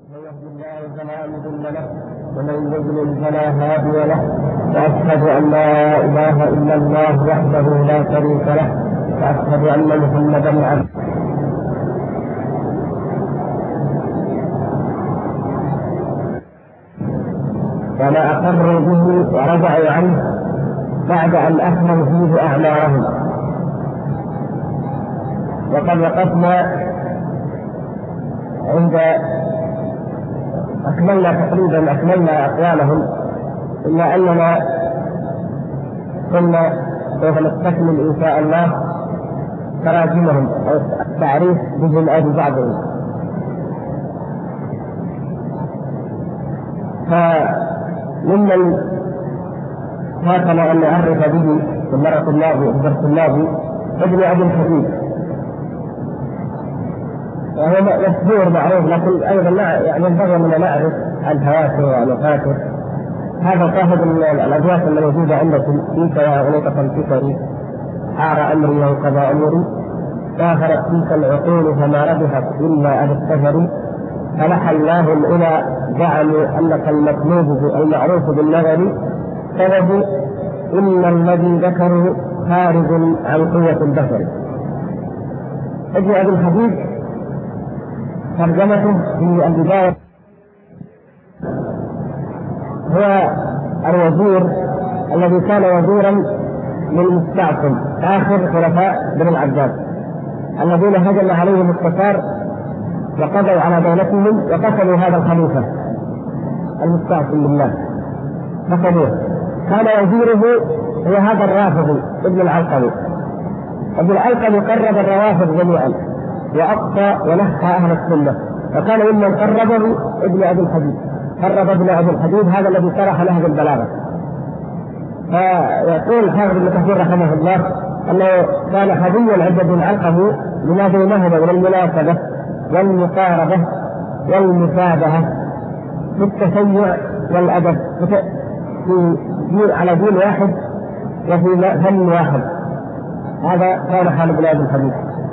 من يهد الله فلا مضل له ومن يضلل فلا هادي له، واشهد ان لا اله الا الله وحده لا شريك له، واشهد ان محمدا عبده. وما اقروا به ورجعوا عنه بعد ان اخلوا فيه اعمارهم. وقد وقفنا عند أكملنا أقوالهم، إلا أننا كنا سوف نستكمل إن شاء الله تراجمهم أو التعريف بهم أو ببعضهم. فممن فاتنا أن نعرف به في المرة الماضية الدرس الماضي ابن أبي الحديد، وهو مشهور معروف، لكن أيضا يعني ينبغي أن نعرف الفواتر والمفاتر. هذا صاحب الأبيات الموجودة عندكم: فيك يا غلطة الفكر حار أمري وقضى أمري، سافرت فيك العقول فما ربحت إلا أبي السفر، فلح الله الأولى زعموا أنك المطلوب المعروف بالنظر، سبب إن الذي ذكروا خارج عن قوة البشر. ابن أبي الحديد ترجمته في البداية هو الوزير الذي كان وزيرا للمستعصم آخر خلفاء بني العباس، الذين هجم عليهم التتار وقضوا على دولتهم وقتلوا هذا الخليفة المستعصم بالله، قتلوه. كان وزيره هو هذا الرافضي ابن العلقمي. ابن العلقمي قرب الروافض جميعا وأقصى ونحى أهل السنة، وكان ممن قربه ابن أبي الحديد. قرب ابن أبي الحديد هذا الذي شرح نهج البلاغة. فيقول حافظ ابن كثير رحمه الله أنه كان حديا عند ابن العلقمي لما بينهما من المناسبة والمقاربة والمشابهة في التشيع والأدب على دين واحد وفي فن واحد. هذا كان حال ابن أبي الحديد.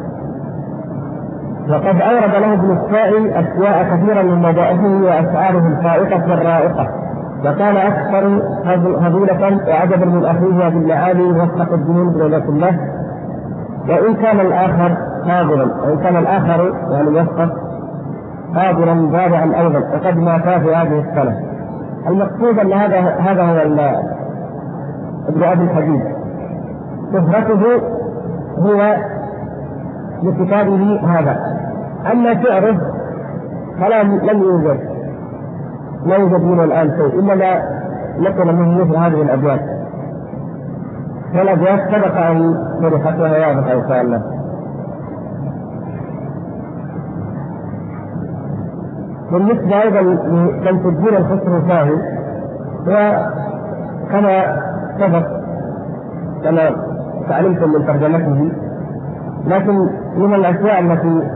وقد أورد له ابن السائي أشياء كثيرا من مدائحه وأشعاره الفائقة والرائقة، وكان أكثر هزيلة وعجبا من أخيه أبي المعالي وفق الدين بن الله. وإن كان الآخر قادرا، وإن كان الآخر يعني وفق قادرا بارعا أيضا، وقد مات في هذه السنة. المقصود أن هذا هو ابن أبي الحديد. شهرته هو لكتابه هذا. أما شعره فلا لم يوجد، لا يوجد منه الآن شيء إلا نقل منه مثل هذه الأبيات، والأبيات سبق أن شرحت وهي واضحة إن شاء الله. بالنسبة أيضا لشمس الدين الخسروي، وكما سبق كما تعلمتم من ترجمته، لكن من الأشياء التي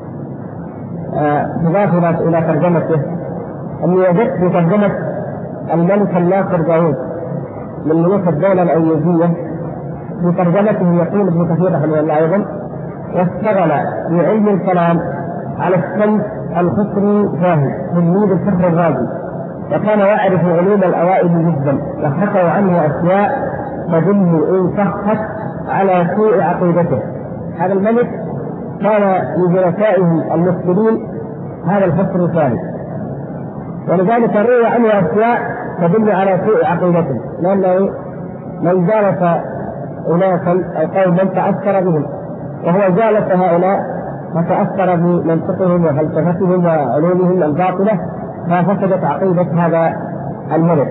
تضافرت إلى ترجمته أني وجدت في ترجمة الملك الناصر داوود من ملوك الدولة الأيوبية، في ترجمته يقول ابن كثير رحمه الله أيضا: واشتغل في علم الكلام على الشمس الخسري فاهم تلميذ الفخر الرازي، وكان يعرف علوم الأوائل جدا، وحكوا عنه أشياء تدل إن صحت على سوء عقيدته. هذا الملك كان من جلسائه المسلمين هذا الفخر الثاني، ولذلك روى عنه أشياء تدل على سوء عقيدته، لأنه من جالس أناسا أو قوما تأثر بهم، وهو جالس هؤلاء فتأثر بمنطقهم وفلسفتهم وعلومهم الباطلة، ففسدت عقيدة هذا الملك.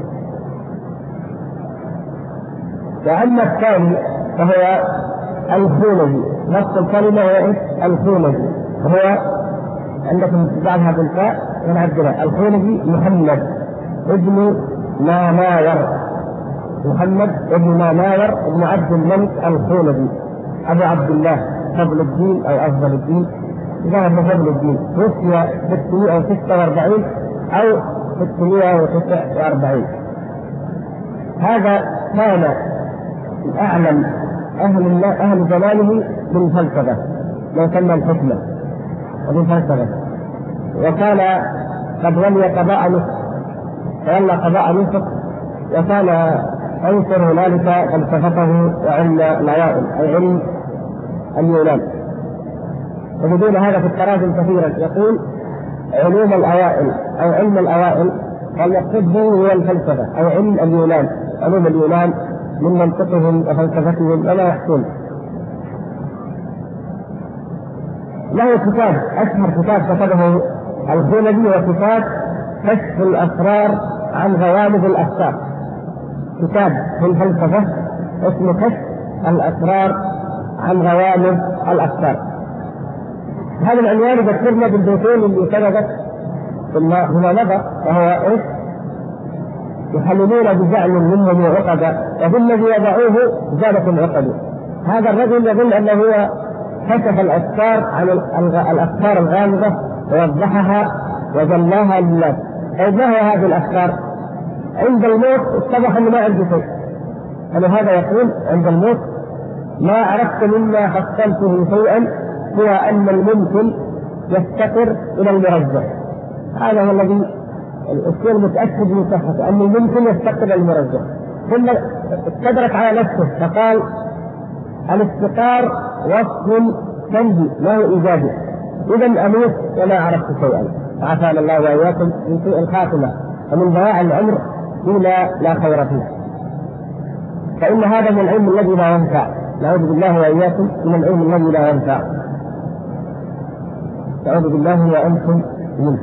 وأما الثاني فهو الخونجي، نفس الكلمة هو الخونجي، وهو عندكم بعدها بالفاء ونعدلها. الخونجي محمد ابن ماناور، محمد ابن ماناور ابن عبد الملك الخونجي أبو عبد الله فضل الدين أو أفضل الدين، ذهب فضل الدين، توفي 646 أو 649. هذا كان أعلم أهل زمانه بالفلسفة، ما يسمى الحكمة وبالفلسفة. وكان قد ولي قضاء مصر، تولى قضاء مصر، وكان أنصر هنالك فلسفته وعلم الأوائل أي علم اليونان. وبدون هذا في التراجم كثيرا يقول علوم الأوائل أو علم الأوائل، والمقصود به هو الفلسفة أو علم اليونان، علوم اليونان من منطقهم وفلسفتهم وما يحكون. له كتاب أشهر كتاب كتبه الخولدي، وكتاب كشف الأسرار عن غوامض الأفكار، كتاب في الفلسفة اسمه كشف الأسرار عن غوامض الأفكار. هذا العنوان يذكرنا بالبيتين اللي سبقت هنا مضى، وهو ايش؟ يحللون بزعم منهم عقدا، وفي الذي يضعوه زادت العقد. هذا الرجل يظن انه هو كشف الافكار عن الافكار الغامضه ووضحها وجلاها للناس. طيب ما هي هذه الافكار؟ عند الموت اتضح انه ما عنده شيء، ولهذا يقول عند الموت ما عرفت مما حصلته شيئا هو ان الممكن يفتقر الى المرجح. هذا هو الذي الشيء المتاكد من صحته، ان الممكن يفتقر الى المرجح. ثم استدرك على نفسه فقال الافتقار وصف سلبي لا هو ايجابي، اذا اموت ولا عرفت شيئا. عافانا الله واياكم من سوء الخاتمه ومن ضياع العمر فيما لا خير فيه، فان هذا من العلم الذي لا ينفع. نعوذ بالله واياكم من العلم الذي لا ينفع، نعوذ بالله وانتم منه.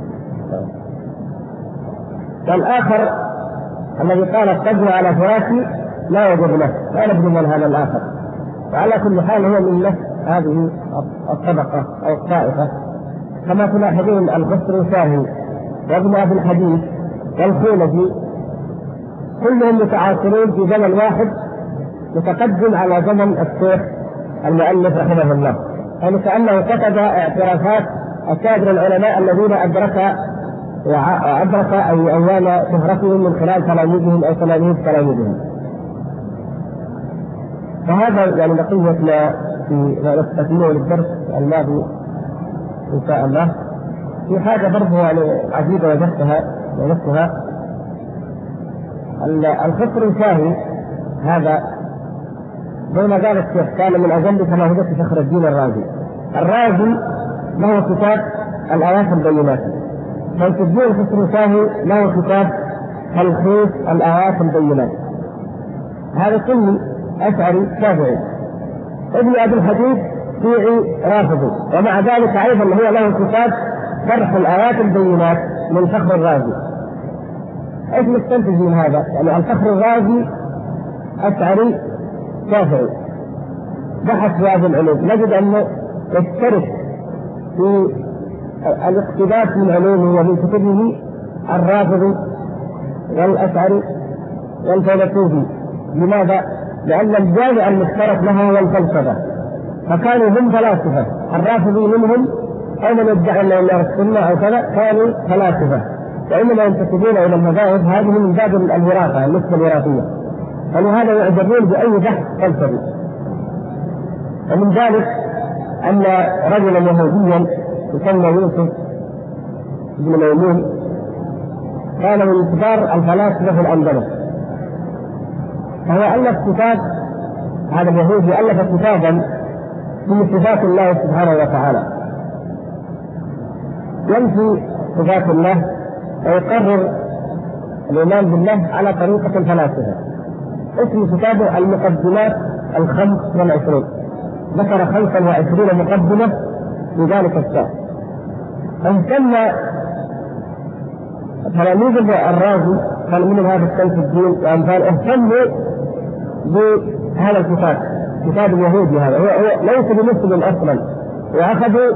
والآخر الذي قال القدر على فراشي لا يجب له، لا ندري من هذا الآخر. وعلى كل حال هو من نفس هذه الطبقة أو الطائفة، كما تلاحظون الخسر شاهي وابن أبي الحديث والخولدي كلهم متعاصرون في زمن واحد متقدم على زمن الشيخ المؤلف رحمه الله، يعني كأنه كتب اعترافات أكابر العلماء الذين أدرك أي أيام شهرتهم من خلال تلاميذهم أو تلاميذهم. فهذا يعني بقية ما نستكمله للدرس الماضي إن شاء الله. في حاجة برضه يعني عجيبة وجدتها الخسر الشاهي هذا زي ما قال الشيخ كان من أجل تلاوة فخر الدين الرازي. الرازي له كتاب الآيات البينات، شمس الدين الخسر الشاهي له كتاب تلخيص الآيات البينات. هذا كله أشعري شافعي، ابن أبي الحديث شيعي رافضي، ومع ذلك أيضا هو له كتاب شرح الآيات البينات من فخر الرازي. ايش نستنتج من هذا؟ يعني الفخر الرازي أشعري شافعي بحث في هذه العلوم، نجد أنه يشترك في الاقتباس من علومه ومن كتبه الرافضي والأشعري والفيلسوفي. لماذا؟ لأن الجامع المشترك لها هو الفلسفة، فكانوا هم فلاسفة. الرافضي منهم أو من يدعي أن الله السنة أو كذا كانوا فلاسفة، وإنما ينتسبون إلى المذاهب هذه من باب الوراثة، النسبة الوراثية، فلهذا يعجبون بأي بحث فلسفي. ومن ذلك أن رجلا يهوديا يسمى يوسف بن ميمون كان من كبار الفلاسفة في الأندلس، فهو ألف كتاب، هذا اليهودي ألف كتابا في صفات الله سبحانه وتعالى، ينفي صفات الله ويقرر الإيمان بالله على طريقة الفلاسفة. اسم كتابه المقدمات 25، ذكر 25 مقدمة في ذلك الكتاب. اهتم تلاميذ الرازي كان منهم هذا شمس الدين وأمثال اهتموا بهذا الكتاب، كتاب اليهودي هذا هو ليس بمسلم أصلا، وأخذوا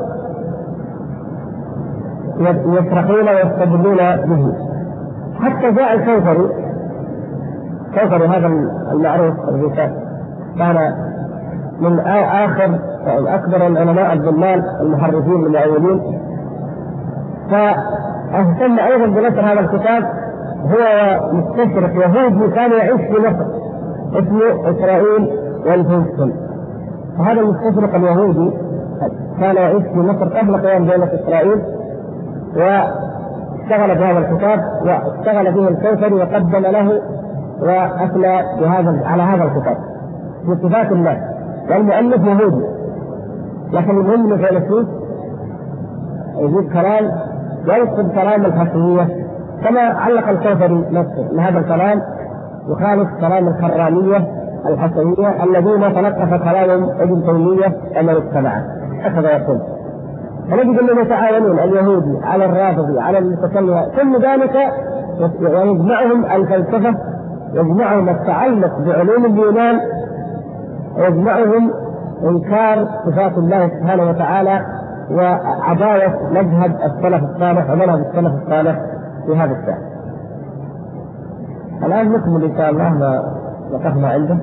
يشرحون ويستدلون به. حتى جاء الكوثري هذا المعروف الذي كان من آخر أكبر العلماء الضلال المحرفين المؤولين، فاهتم أيضا بنشر هذا الكتاب. هو مستشرق يهودي كان يعيش في مصر اسمه إسرائيل والفلسطين، فهذا المستشرق اليهودي كان يعيش في مصر قبل قيام دولة إسرائيل، واشتغل بهذا الكتاب واشتغل به الكوثري وقدم له وأثنى على هذا الكتاب بصفات الله، والمؤلف يهودي لكن المهم انه فيلسوف يجيب كلام ينقض كلام الحسنية، كما علق الكوثري نفسه ان هذا الكلام يخالف كلام الحرانية الحسنية الذين تلقف كلام ابن تيمية ومن اتبعه، هكذا يقول. فنجد انهم يتعاونون اليهودي على الرافضي على المتكلم، كل ذلك ويجمعهم الفلسفة، يجمعهم التعلق بعلوم اليونان، ويجمعهم إنكار صفات الله سبحانه وتعالى وعداوة مذهب السلف الصالح ومنهج السلف الصالح في هذا الشأن. الآن نكمل إن شاء الله ما وقفنا عنده.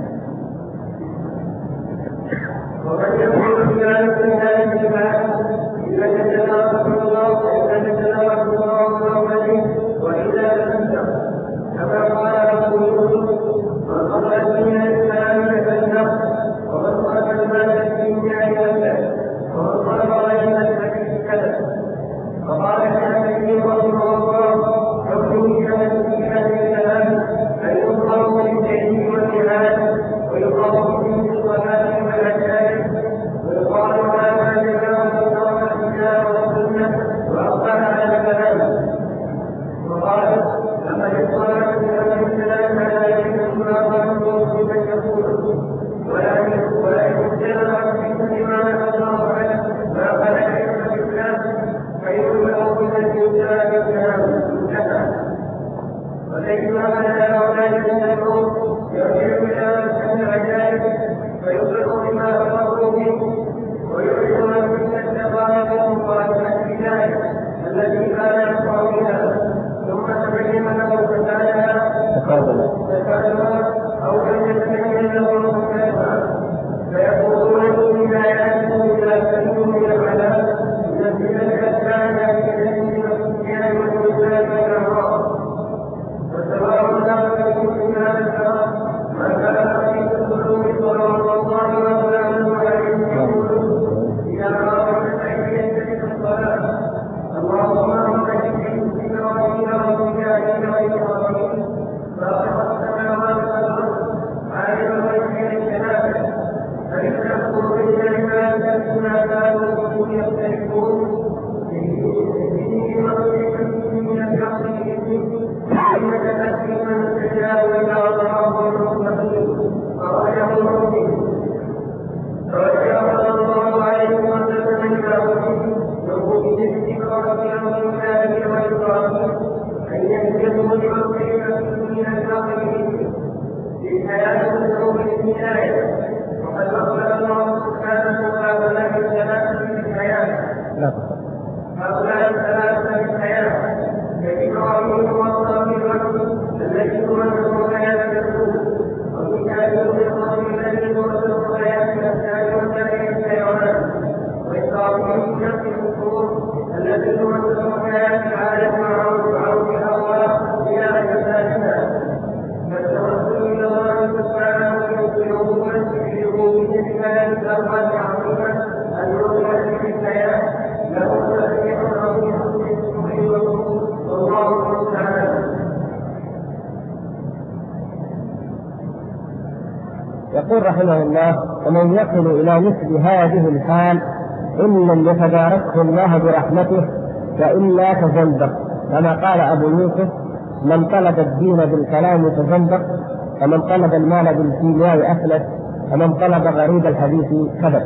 يقول رحمه الله: ومن يصل إلى مثل هذه الحال إن لم يتداركه الله برحمته فإلا تزندق، كما قال أبو يوسف: من طلب الدين بالكلام تزندق، ومن طلب المال بالكيمياء أفلس، ومن طلب غريب الحديث كذب.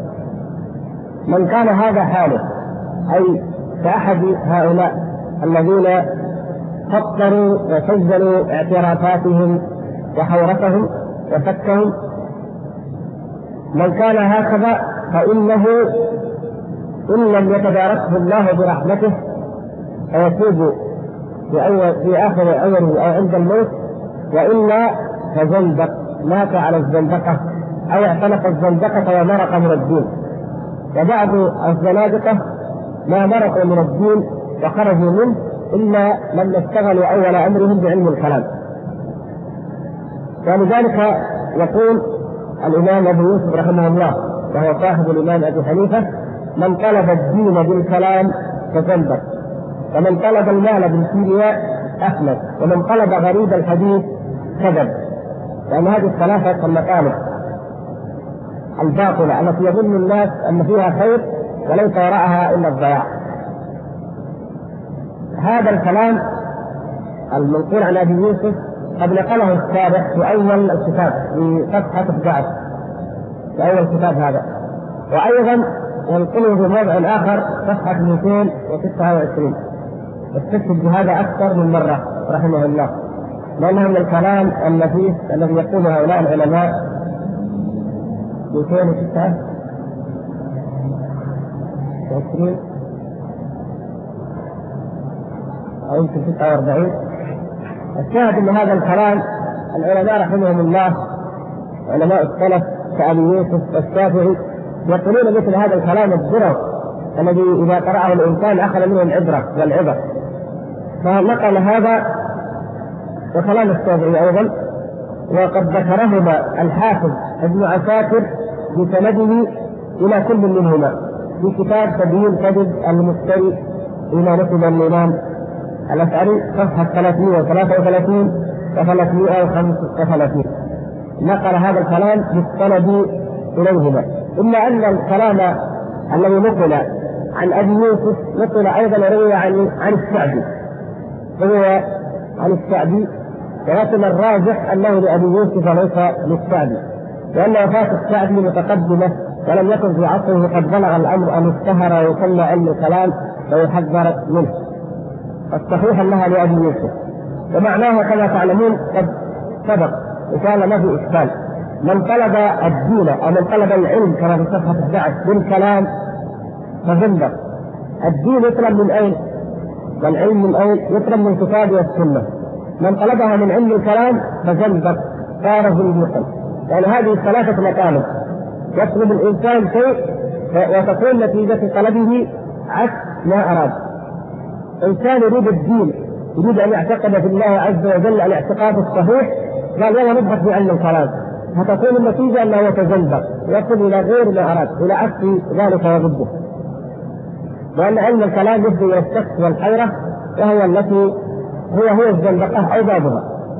من كان هذا حاله، أي كأحد هؤلاء الذين فكروا وسجلوا اعترافاتهم وحورتهم وفكهم، من كان هكذا فإنه إن لم يتداركه الله برحمته فيتوب في آخر عمره أو عند الموت، وإلا فزندق، مات على الزندقة أو اعتنق الزندقة ومرق من الدين. وبعض الزنادقة ما مرقوا من الدين وخرجوا منه إلا لما اشتغلوا أول أمرهم بعلم الكلام. ولذلك يقول الإمام أبو يوسف رحمه الله وهو صاحب الإمام أبي حنيفة: من طلب الدين بالكلام تزندق، ومن طلب المال بالكيمياء أفلس، ومن طلب غريب الحديث كذب. لأن هذه الثلاثة المطالب الباطلة التي يظن الناس أن فيها خير وليس وراءها إلا الضياع. هذا الكلام المنقول عن أبي يوسف قد نقله الشارح في أول الكتاب في صفحة 11 في أول الكتاب هذا، وأيضا ينقله في موضع آخر صفحة 226. استشهد بهذا أكثر من مرة رحمه الله، لأنه من الكلام النفيس الذي يقوله هؤلاء العلماء. 226 أو يمكن 46. الشاهد أن هذا الكلام العلماء رحمهم الله علماء السلف كأبي يوسف والشافعي يقولون مثل هذا الكلام الدرر الذي إذا قرأه الإنسان أخذ منه العبرة والعبر. فنقل هذا وكلام الشافعي أيضا، وقد ذكرهما الحافظ ابن عساكر بسنده إلى كل منهما في كتاب تبيين كذب المفتري إلى نسب الإمام الأشعري صفحة 333 و 335. نقل هذا الكلام بالسند إليهما، إلا أن الكلام الذي نقل عن أبي يوسف نقل أيضا روي عن الشعبي، روي عن الشعبي، ولكن الراجح أنه لأبي يوسف وليس للشعبي، لأن وفاة الشعبي متقدمة ولم يكن في عصره قد بلغ الأمر أن اشتهر ويسمى علم الكلام ويحذر منه. الصحيح أنها لأبي يوسف، ومعناه كما تعلمون قد سبق وكان ما في إشكال. من طلب الدين أو من طلب العلم كما في صفحة 11 بالكلام فزندق. الدين يطلب من أين؟ والعلم من أين؟ يطلب من الكتاب والسنة. من طلبها من علم الكلام فزندق، صار زنديقا. يعني هذه ثلاثة مطالب، يطلب الإنسان شيء وتكون نتيجة طلبه عكس ما أراد. إنسان يريد الدين، يريد أن يعتقد في الله عز وجل الاعتقاد الصحيح، قال يلا نبحث في علم الكلام، فتكون النتيجة أنه يتزندق يصل إلى غير ما أراد، إلى عكس ذلك وضده. لأن علم الكلام يفضي إلى الشك والحيرة، وهو التي هو الزندقة أو بابها.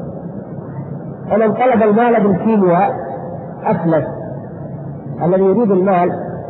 فمن طلب المال بالكيمياء أفلس. الذي يريد المال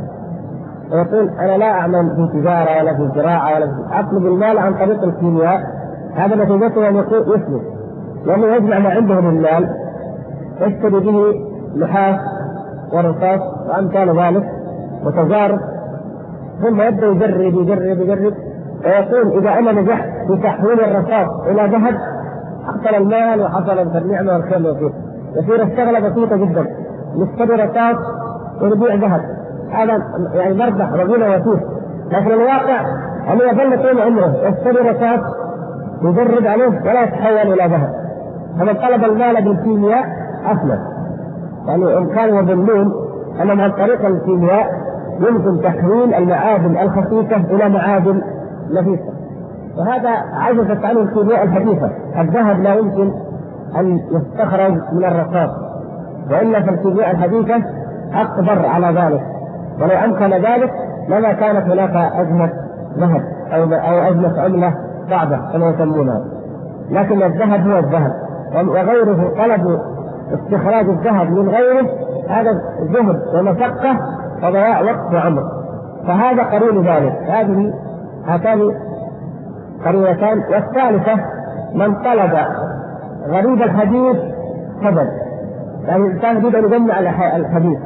ويقول أنا لا أعمل في تجارة ولا في زراعة ولا في أطلب المال عن طريق الكيمياء، هذا نتيجته أن يكون يفلس، لأنه يجمع ما عنده من المال يشتري به نحاس ورصاص وأمثال ذلك وتجارب، ثم يبدأ يجرب ويقول إذا أنا نجحت في تحويل الرصاص إلى ذهب حصل المال وحصل النعمة والخير والخير. يصير الشغلة بسيطة جدا، نشتري رصاص ونبيع ذهب، هذا يعني مربح رجل وفيه. لكن الواقع أنه يظل طول عمره يشتري رصاص يجرب عليه ولا يتحول إلى ذهب. فمن طلب المال بالكيمياء أفلس. يعني إن كانوا يظنون أن عن طريق الكيمياء يمكن تحويل المعادن الخفيفة إلى معادن نفيسة، وهذا عجزت عنه الكيمياء الحديثة. الذهب لا يمكن أن يستخرج من الرصاص، وإلا في الكيمياء الحديثة أقدر على ذلك، ولو أمكن ذلك لما كانت هناك أزمة ذهب أو أزمة عملة صعبة كما يسمونها. لكن الذهب هو الذهب، وغيره طلب استخراج الذهب من غيره هذا جهد ومشقة وضياع وقت وعمر، فهذا قرين ذلك. هاتان قرينتان. والثالثة من طلب غريب الحديث كذب. يعني الإنسان يريد أن يجمع الحديث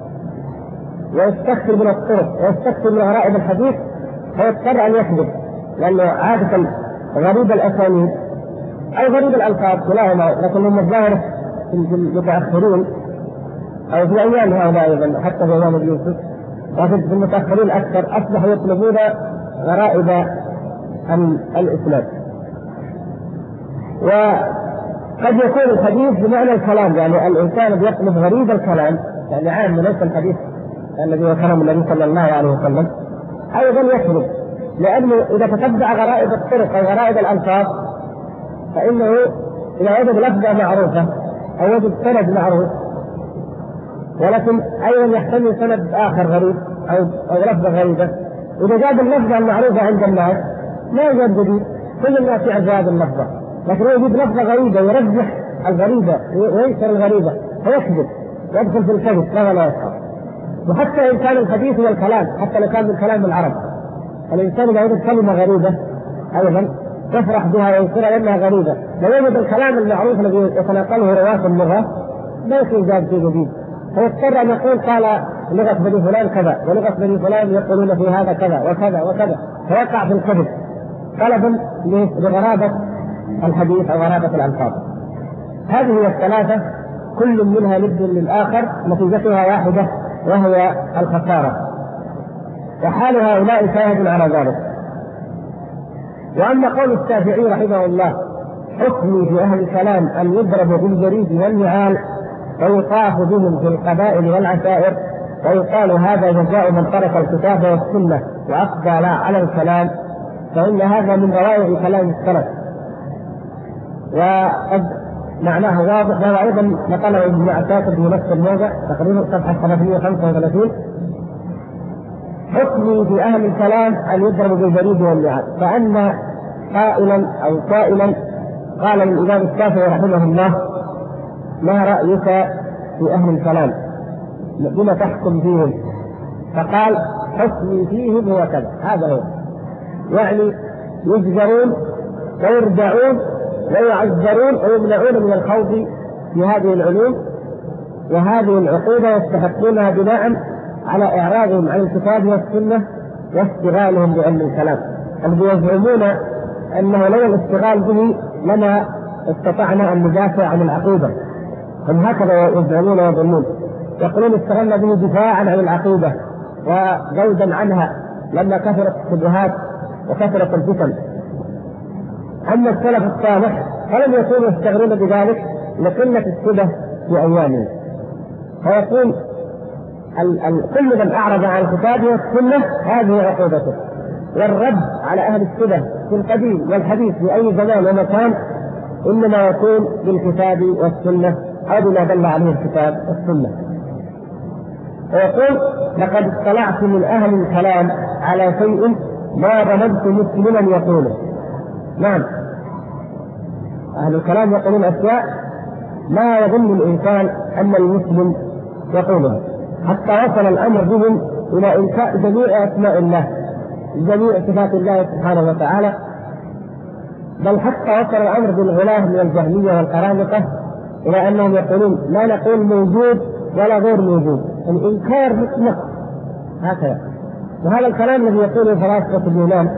ويستكثر من الطرق ويستكثر من غرائب الحديث، فيضطر أن يكذب، لأنه عادة غريب الأسانيد أو غريب الألفاظ كلاهما، لكنهم الظاهر في المتأخرين أو في أيام هؤلاء أيضا حتى في أيام يوسف، لكن في المتأخرين أكثر أصبحوا يطلبون غرائب الإسلام. وقد يكون الحديث بمعنى الكلام، يعني الإنسان يطلب غريب الكلام، يعني عام ليس الحديث الذي ذكره النبي صلى الله عليه وسلم، أيضا يكذب، لأنه إذا تتبع غرائب الطرق أو غرائب الألفاظ فإنه إذا وجد لفظة معروفة أو وجد سند معروف، ولكن أيضا يحتمل سند آخر غريب أو لفظة غريبة، إذا جاب اللفظة المعروفة عند الناس ما يوجد جديد، كل الناس يعرف هذه اللفظة، لكن يجيب لفظة غريبة يرجح الغريبة وينكر الغريبة فيكذب يدخل في الكذب لا يفعل. وحتى إن كان الحديث هو الكلام، حتى لو كان من كلام العرب، الإنسان إذا يجد كلمة غريبة أيضا تفرح بها وينكرها لأنها غريبة. لو يجد الكلام المعروف الذي يتناقله رواة اللغة لا يكون زاد شيء جديد، فيضطر أن يقول قال لغة بني فلان كذا ولغة بني فلان يقولون في هذا كذا وكذا وكذا، فيقع في الكذب طلبا لغرابة الحديث أو غرابة الألفاظ. هذه الثلاثة كل منها ند للآخر نتيجتها واحدة وهي الخسارة، وحال هؤلاء شاهد على ذلك. وأما قول الشافعي رحمه الله حكمي في أهل الكلام أن يضرب بالجريد والنعال ويطاف بهم في القبائل والعشائر ويقال هذا جزاء من ترك الكتاب والسنة وأقبل على الكلام، فإن هذا من روائع كلام السلف وقد معناه واضح. وهذا أيضا نقله ابن عساكر في نفس الموضع تقريبا صفحة 335 حكمي في أهل الكلام أن يضرب بالجريد والنعال. فأن قائلا أو قائلا قال للإمام الشافعي رحمه الله ما رأيك في أهل الكلام بما تحكم فيهم؟ فقال حكمي فيهم هو كذا. هذا هو يعني يجبرون ويرجعون ويعذرون ويمنعون من الخوض في هذه العلوم وهذه العقوبة يستحقونها بناء على إعراضهم عن الكتاب والسنة واشتغالهم بعلم الكلام الذي يزعمون أنه لو الاشتغال به لما استطعنا أن ندافع عن العقيدة. هم هكذا يزعمون ويظنون، يقولون اشتغلنا به دفاعا عن العقيدة وجودا عنها لما كثرت الشبهات وكثرت الفتن. أما السلف الصالح فلم يكونوا يشتغلون بذلك لقلة الشبه في أيامهم. فيقول كل من أعرض عن الكتاب والسنة هذه عقوبته، والرد على أهل الشبه في القديم والحديث في أي زمان ومكان إنما يكون بالكتاب والسنة أو بما دل عليه الكتاب والسنة. ويقول لقد اطلعت من أهل الكلام على شيء ما ظننت مسلما يقوله. نعم، أهل الكلام يقولون أشياء ما يظن الإنسان أن المسلم يقولها، حتى وصل الأمر بهم إلى إنكار جميع أسماء الله جميع صفات الله سبحانه وتعالى، بل حتى وصل الأمر بالغلاة من الجهمية والقرامطة إلى أنهم يقولون لا نقول موجود ولا غير موجود، الإنكار مطلق هكذا. وهذا الكلام الذي يقوله فلاسفة اليونان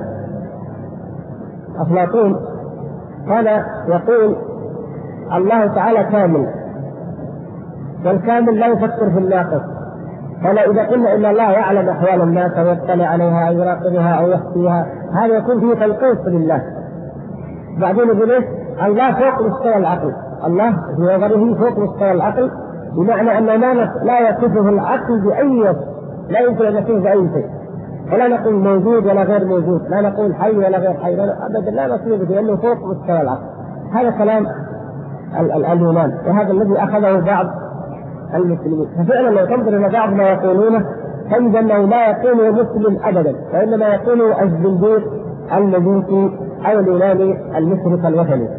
أفلاطون كان يقول الله تعالى كامل، والكامل لا يفكر في الناقص، فلا إذا قلنا إن الله يعلم أحوال الناس ويطلع عليها أو يراقبها أو يخفيها هذا يكون فيه تنقيص لله. بعدين يقول الله فوق مستوى العقل، الله في نظره فوق مستوى العقل، بمعنى أن لا يصفه العقل بأي وصف، لا يمكن أن يصفه بأي شيء، ولا نقول موجود ولا غير موجود، لا نقول حي ولا غير حي، أبدا لا نصفه بأنه فوق مستوى العقل. هذا كلام اليونان، وهذا الذي أخذه بعض المسلمين. ففعلا لو تنظر إلى بعض ما يقولونه تجد أنه لا يقوله مسلم أبدا، وإنما يقوله الزنديق المجوسي أو اليوناني المشرك الوثني.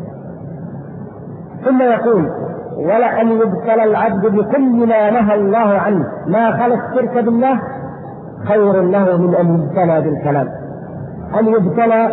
ثم يقول ولأن يبتلى العبد بكل ما نهى الله عنه ما خلا الشرك بالله خير له من أن يبتلى بالكلام. أن يبتلى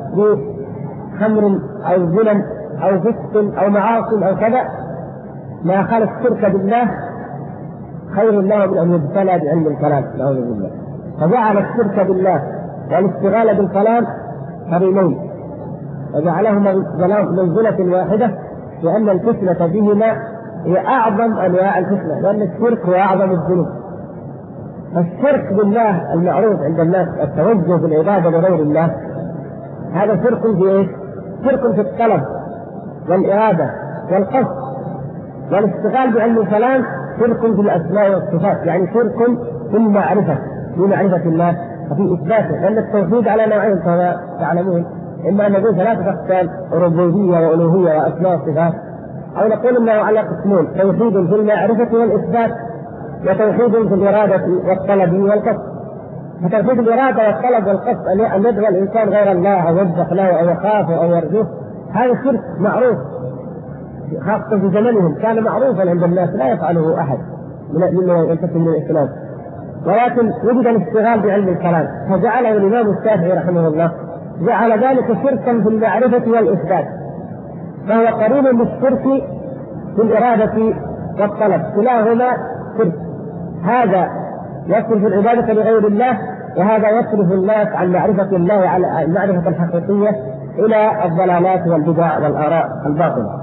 بخمر أو ظلم أو فسق أو معاصي أو كذا ما خلا الشرك بالله خير له من أن يبتلى بعلم الكلام نعوذ بالله. فجعل الشرك بالله والاشتغال بالكلام قرينين وجعلهما منزلة واحدة، لأن الفتنة بهما هي أعظم أنواع الفتنة، لأن الشرك هو أعظم الذنوب. فالشرك بالله المعروف عند الناس التوجه بالعبادة لغير الله هذا شرك في إيش؟ شرك في الطلب والإرادة والقصد. والاشتغال بعلم الكلام شرك في الأسماء والصفات، يعني شرك في المعرفة بمعرفة الله وفي إثباته، لأن التوحيد على نوعين كما تعلمون، إما أن نقول ثلاثة أقسام ربوبية وألوهية وأسماء وصفات، أو نقول إنه على قسمين توحيد في المعرفة والإثبات وتوحيد في الإرادة والطلب والقصد. فتوحيد الإرادة والطلب والقصد أن يدعو الإنسان غير الله أو يذبح له أو يخافه أو يرجوه، هذا شرك معروف خاصة في زمنهم، كان معروفا عند الناس لا يفعله أحد مما ينتسب من الإسلام، ولكن وجد الاشتغال بعلم الكلام فجعله الإمام الشافعي رحمه الله جعل ذلك شركا في المعرفة والإثبات، فهو قريب للشرك في الإرادة والطلب، كلاهما شرك. هذا يصرف العبادة لغير الله، وهذا يصرف الناس عن معرفة الله على المعرفة الحقيقية إلى الضلالات والبدع والآراء الباطلة.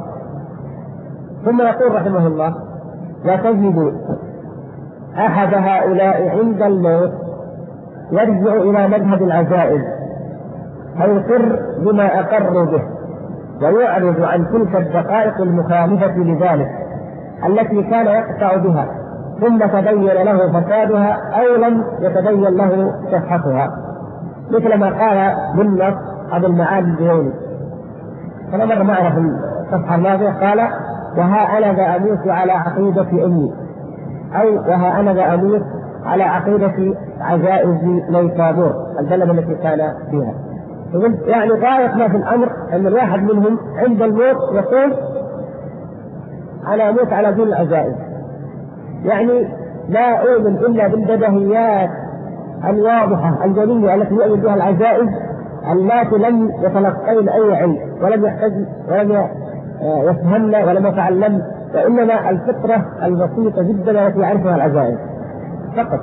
ثم يقول رحمه الله: وتجد أحد هؤلاء عند الموت يرجع إلى مذهب العزائز فيقر بما أقروا به ويعرض عن تلك الدقائق المخالفة لذلك التي كان يقطع بها، ثم تبين له فسادها أو لم يتبين له صحتها، مثل ما قال بالنص أبو المعالي الجويني. فنمر معنا في الصفحة الماضية قال: وها أنا ذا أموت على عقيدة أمي، أو وها أنا ذا أموت على عقيدة عزائز نيسابور البلد التي كان فيها. يعني غاية ما في الأمر أن الواحد منهم عند الموت يقول: أنا أموت على دين العزائز، يعني لا أؤمن إلا بالبديهيات الواضحة الجلية التي يؤمن بها العزائز التي لم يتلقين أي علم ولم يحتج ولم يفهمن ولم يتعلم، وإنما الفطرة البسيطة جدا التي يعرفها العزائز فقط.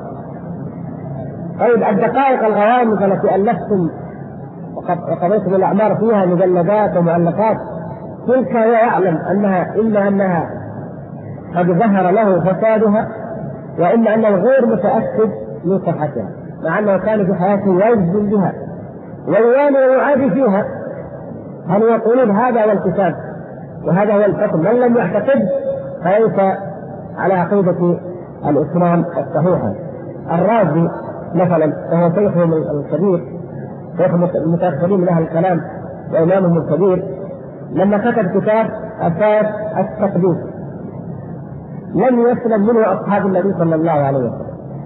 طيب الدقائق الغوامض التي ألفتم وقضيتم الأعمار فيها مجلدات ومؤلفات، تلك هو يعلم أنها إما أنها قد ظهر له فسادها، وإما أنه غير متأكد من صحتها، مع أنه كان في حياته يجزم بها ويواني ويعادي فيها. هل يقولون هذا هو الكتاب وهذا هو الحكم؟ من لم يعتقد فليس على عقيدة الإسلام الصحيحة. الرازي مثلا وهو شيخهم الكبير، شيخ المتأخرين من أهل الكلام وإمامهم الكبير، لما كتب كتاب أساس التقديس لم يسلم منه أصحاب النبي صلى الله عليه وسلم.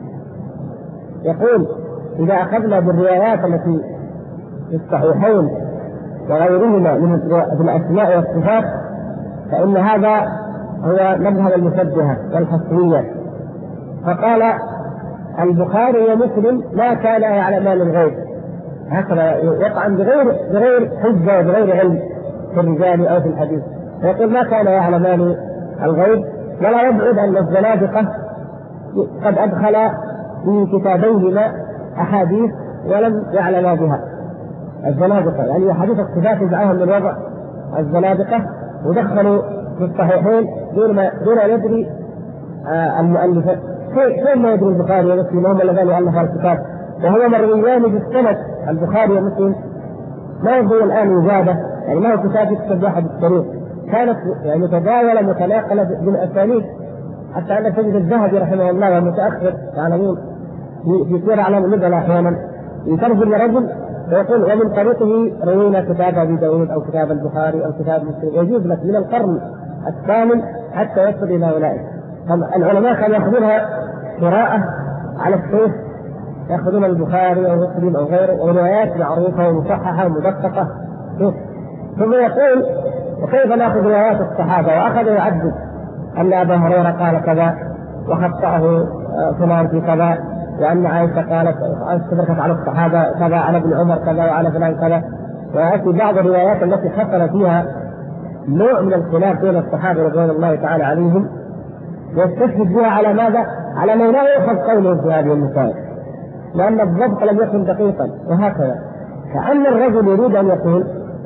يقول: إذا أخذنا بالروايات التي في الصحيحين وغيرهما من الأسماء والصفات فإن هذا هو مذهب المشبهة والحسوية. فقال: البخاري ومسلم ما كانا يعلمان الغيب، هكذا يطعن بغير حجة وبغير علم في الرجال أو في الحديث، ويقول ما كان يعلمان الغيب. ولا يبعد أن الزنادقة قد أدخل في كتابيهما أحاديث ولم يعلما بها. الزنادقة يعني حديث الصفات يدعوهم من وضع الزنادقة، ودخلوا في الصحيحين دون أن يدري المؤلف. كيف ما يدري البخاري ومسلم هم اللذان يؤلفا الكتاب وهو مرويان بالسند؟ البخاري ومسلم ما يبدو الآن وجاده، يعني ما هو كتاب يكتب واحد الطريق، كانت يعني متداولة متناقلة بالأسانيد، حتى أن تجد الذهبي رحمه الله المتأخر تعلمون في سير أعلام النبلاء أحيانا يترجم لرجل ويقول: ومن طريقه روينا كتاب أبي داود أو كتاب البخاري أو كتاب مسلم. يجوز لك من القرن الثامن حتى يصل إلى أولئك. العلماء كانوا يأخذونها قراءة على الشيخ، يأخذون البخاري أو مسلم أو غيره وروايات معروفة ومصححة ومدققة. ثم يقول: وكيف نأخذ روايات الصحابة؟ وأخذ يعدد أن أبا هريرة قال كذا وخطأه فلان في كذا، وأن عائشة قالت استدركت على الصحابة كذا، على ابن عمر كذا، وعلى فلان كذا. ويأتي بعض الروايات التي حصل فيها نوع من الخلاف بين الصحابة رضوان الله تعالى عليهم، يستشهد بها على ماذا؟ على ما لا يؤخذ قوله في هذه المسائل، لأن الضبط لم يكن دقيقا. وهكذا كأن الرجل يريد أن يقول: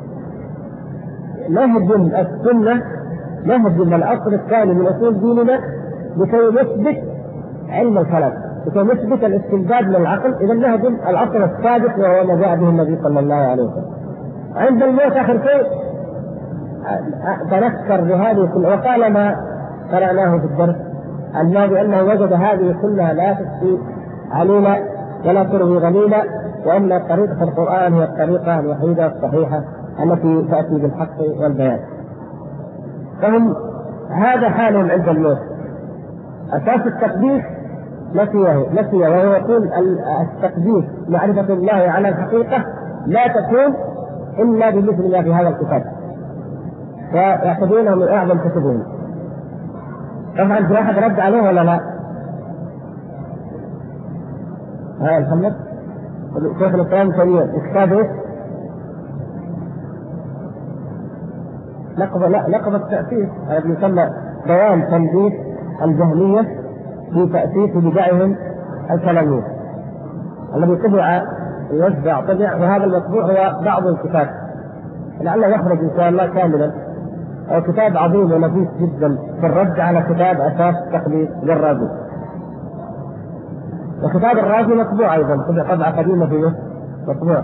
نهدم السنة، نهدم الأصل الثاني من أصول ديننا لكي نثبت علم الكلام، لكي نثبت الاستمداد من العقل. إذا نهدم الأصل السابق وهو ما جاء به النبي صلى الله عليه وسلم. عند الموت آخر شيء تذكر بهذه كلها، وقال ما قرأناه في الدرس الماضي أنه وجد هذه كلها لا تشفي علينا ولا تروي غليلا، وأن طريقة القرآن هي الطريقة الوحيدة الصحيحة التي تأتي بالحق والبيان. فهم هذا حالهم عند الموت. أساس التقديس نسي وهو يقول التقديس معرفة الله على الحقيقة لا تكون إلا بمثل ما في هذا الكتاب، فيعتبرونه من أعظم كتبهم. طبعا في واحد رد عليه ولا لا؟ ها محمد شيخ الإسلام تيمية كتابه لقب التأسيس الذي يسمى بيان تنبيه الجهمية في تأسيس بدعهم الكلامية، الذي طبع يوزع وهذا المطبوع هو بعض الكتاب، لعله يخرج إن شاء الله كاملا، أو كتاب عظيم ونفيس جدا في الرد على كتاب أساس التقليد للرازي. وكتاب الرازي مطبوع أيضا، طبعة قديمة في مصر مطبوع.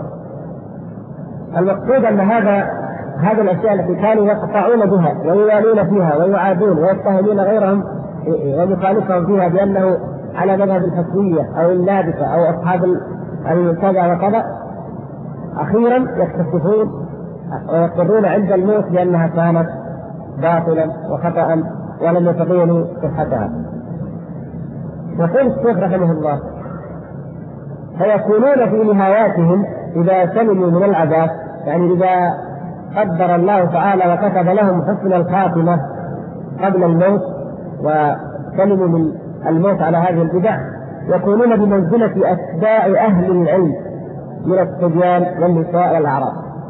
المقصود أن هذه الأشياء التي كانوا يقطعون بها ويوالون فيها ويعادون ويتهمون غيرهم ومخالفهم فيها بأنه على مذهب الحسوية أو اللابسة أو أصحاب كذا وكذا، أخيرا يكتشفون ويقرون عند الموت بأنها كانت باطلا وخطأ ولم يتبينوا صحتها. يقول الشيخ رحمه الله: فيكونون في نهاياتهم إذا سلموا من العذاب، يعني إذا قدر الله تعالى وكتب لهم حسن الخاتمة قبل الموت وسلموا من الموت على هذه البدع، يكونون بمنزلة أتباع أهل العلم من الصبيان والنساء والأعراض.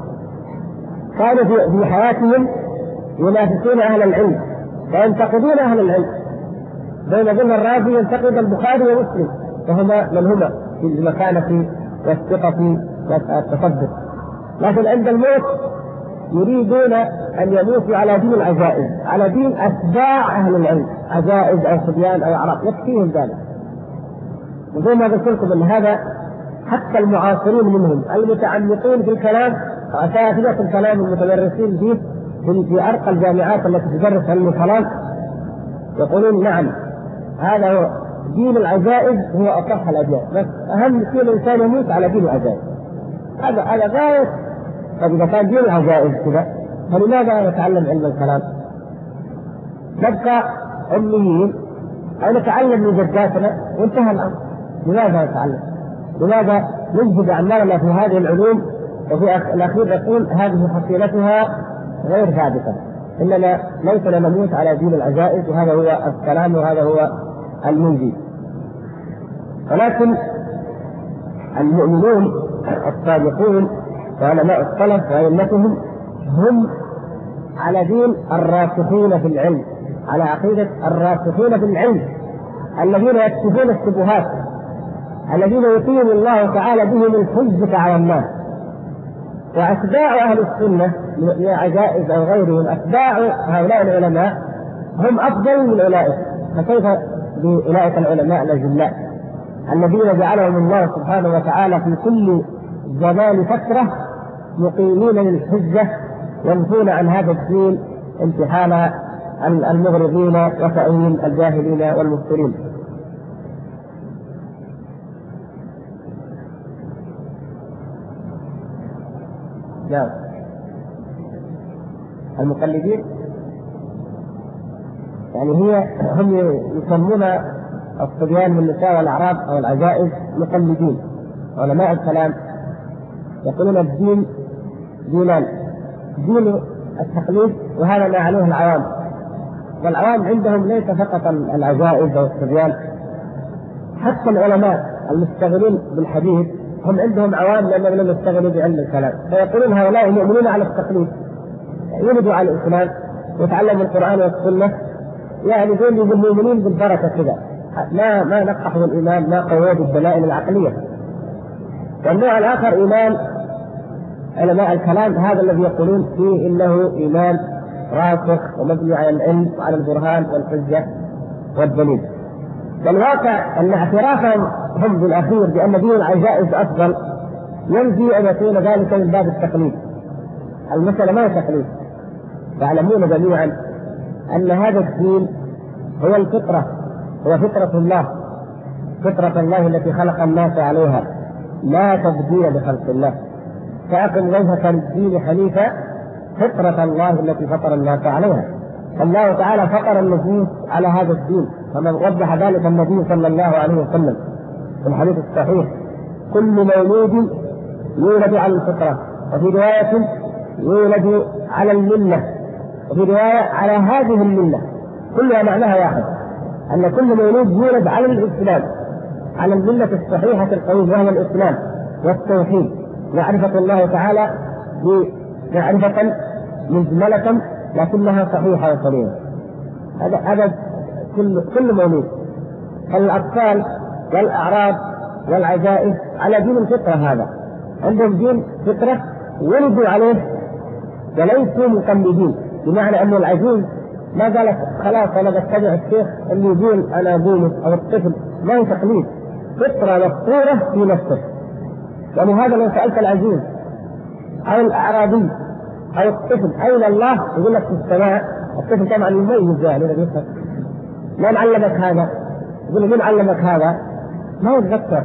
كانوا في حياتهم ينافسون أهل العلم وينتقدون أهل العلم، بين الرازي ينتقد البخاري ومسلم وهما من هما في المكانة والثقة والتصدق، لكن عند الموت يريدون أن يموتوا على دين العجائز، على دين أتباع أهل العلم، عجائز أو صبيان أو أعراض، يكفيهم ذلك. وزي ما قلت لكم أن هذا حتى المعاصرين منهم المتعمقين في الكلام وأساتذة الكلام المتدرسين فيه في أرقى الجامعات التي تدرس علم الكلام يقولون نعم هذا هو دين العجائز، هو أصح الأديان، بس أهم شيء الإنسان يموت على دين العجائز، هذا غاية. طيب إذا كان دين العجائز كذا فلماذا نتعلم علم الكلام؟ نبقى أميين أو نتعلم من جداتنا وانتهى الأمر. لماذا نتعلم؟ لماذا نجهد أعمالنا في هذه العلوم وفي الأخير نقول هذه حصيلتها غير ثابتة؟ إننا ليس نموت على دين العجائز، وهذا هو الكلام وهذا هو المنجي. ولكن المؤمنون الصادقون وعلماء السلف وأئمتهم هم على دين الراسخين في العلم، على عقيدة الراسخين في العلم الذين يكشفون الشبهات، الذين يقيم الله تعالى بهم الحجة على الناس. وأتباع أهل السنة من عجائز أو غيرهم، أتباع هؤلاء العلماء هم أفضل من أولئك، فكيف بأولئك العلماء الأجلاء الذين جعلهم الله سبحانه وتعالى في كل زمان فترة مقيمين للحجة ينفون عن هذا الدين امتحان المغرضين وتأويل الجاهلين والمفترين. نعم المقلدين يعني هم يسمون الصبيان والنساء والأعراض أو العجائز مقلدين. علماء الكلام يقولون الدين دينان: دين التقليد وهذا ما عليه العوام، والعوام عندهم ليس فقط العجائز أو الصبيان، حتى العلماء المشتغلين بالحديث هم عندهم عوام لأنهم لم يشتغلوا بعلم الكلام، فيقولون هؤلاء مؤمنون على التقليد، يولدوا على الإسلام ويتعلموا القرآن والسنة، يعني يقولوا المؤمنين بالبركة كذا، ما نقحوا الإيمان، ما قووا بالدلائل العقلية. والنوع الآخر إيمان علماء الكلام، هذا الذي يقولون فيه إنه إيمان راسخ ومبني على العلم وعلى البرهان والحجة والدليل. والواقع أن اعترافهم هم بالأخير بأن دين العجائز أفضل ينفي أن يكون ذلك من باب التقليد. المسألة ما هي تقليد، تعلمون جميعا أن هذا الدين هو الفطرة، هو فطرة الله، فطرة الله التي خلق الناس عليها، لا تبديل لخلق الله. فأقم وجهك للدين حنيفا فطرة الله التي فطر الناس عليها. الله تعالى فطر النفوس على هذا الدين، كما وضح ذلك النبي صلى الله عليه وسلم في الحديث الصحيح: كل مولود يولد على الفطرة، وفي رواية يولد على الملة، وفي رواية على هذه الملة، كلها معناها واحد، أن كل مولود يولد على الإسلام، على الملة الصحيحة القويمة، وهي الإسلام والتوحيد، معرفة الله تعالى معرفة مجملة لكنها صحيحة وسليمة. هذا كل مولود. الأطفال والأعراض والعجائز على دين الفطرة، هذا عندهم دين فطرة ولدوا عليه وليسوا مقلدين، بمعنى أن العجوز ما قالت خلاص أنا بتبع الشيخ اللي يقول أنا أقوله، أو الطفل ما هو تقليد، فطرة مفطورة في نفسه. ولهذا لو سألت العجوز أو الأعرابي أو الطفل أين الله، يقول لك في السماء. الطفل طبعا يميز يعني من علمك هذا؟ يقول من علمك هذا؟ ما يتذكر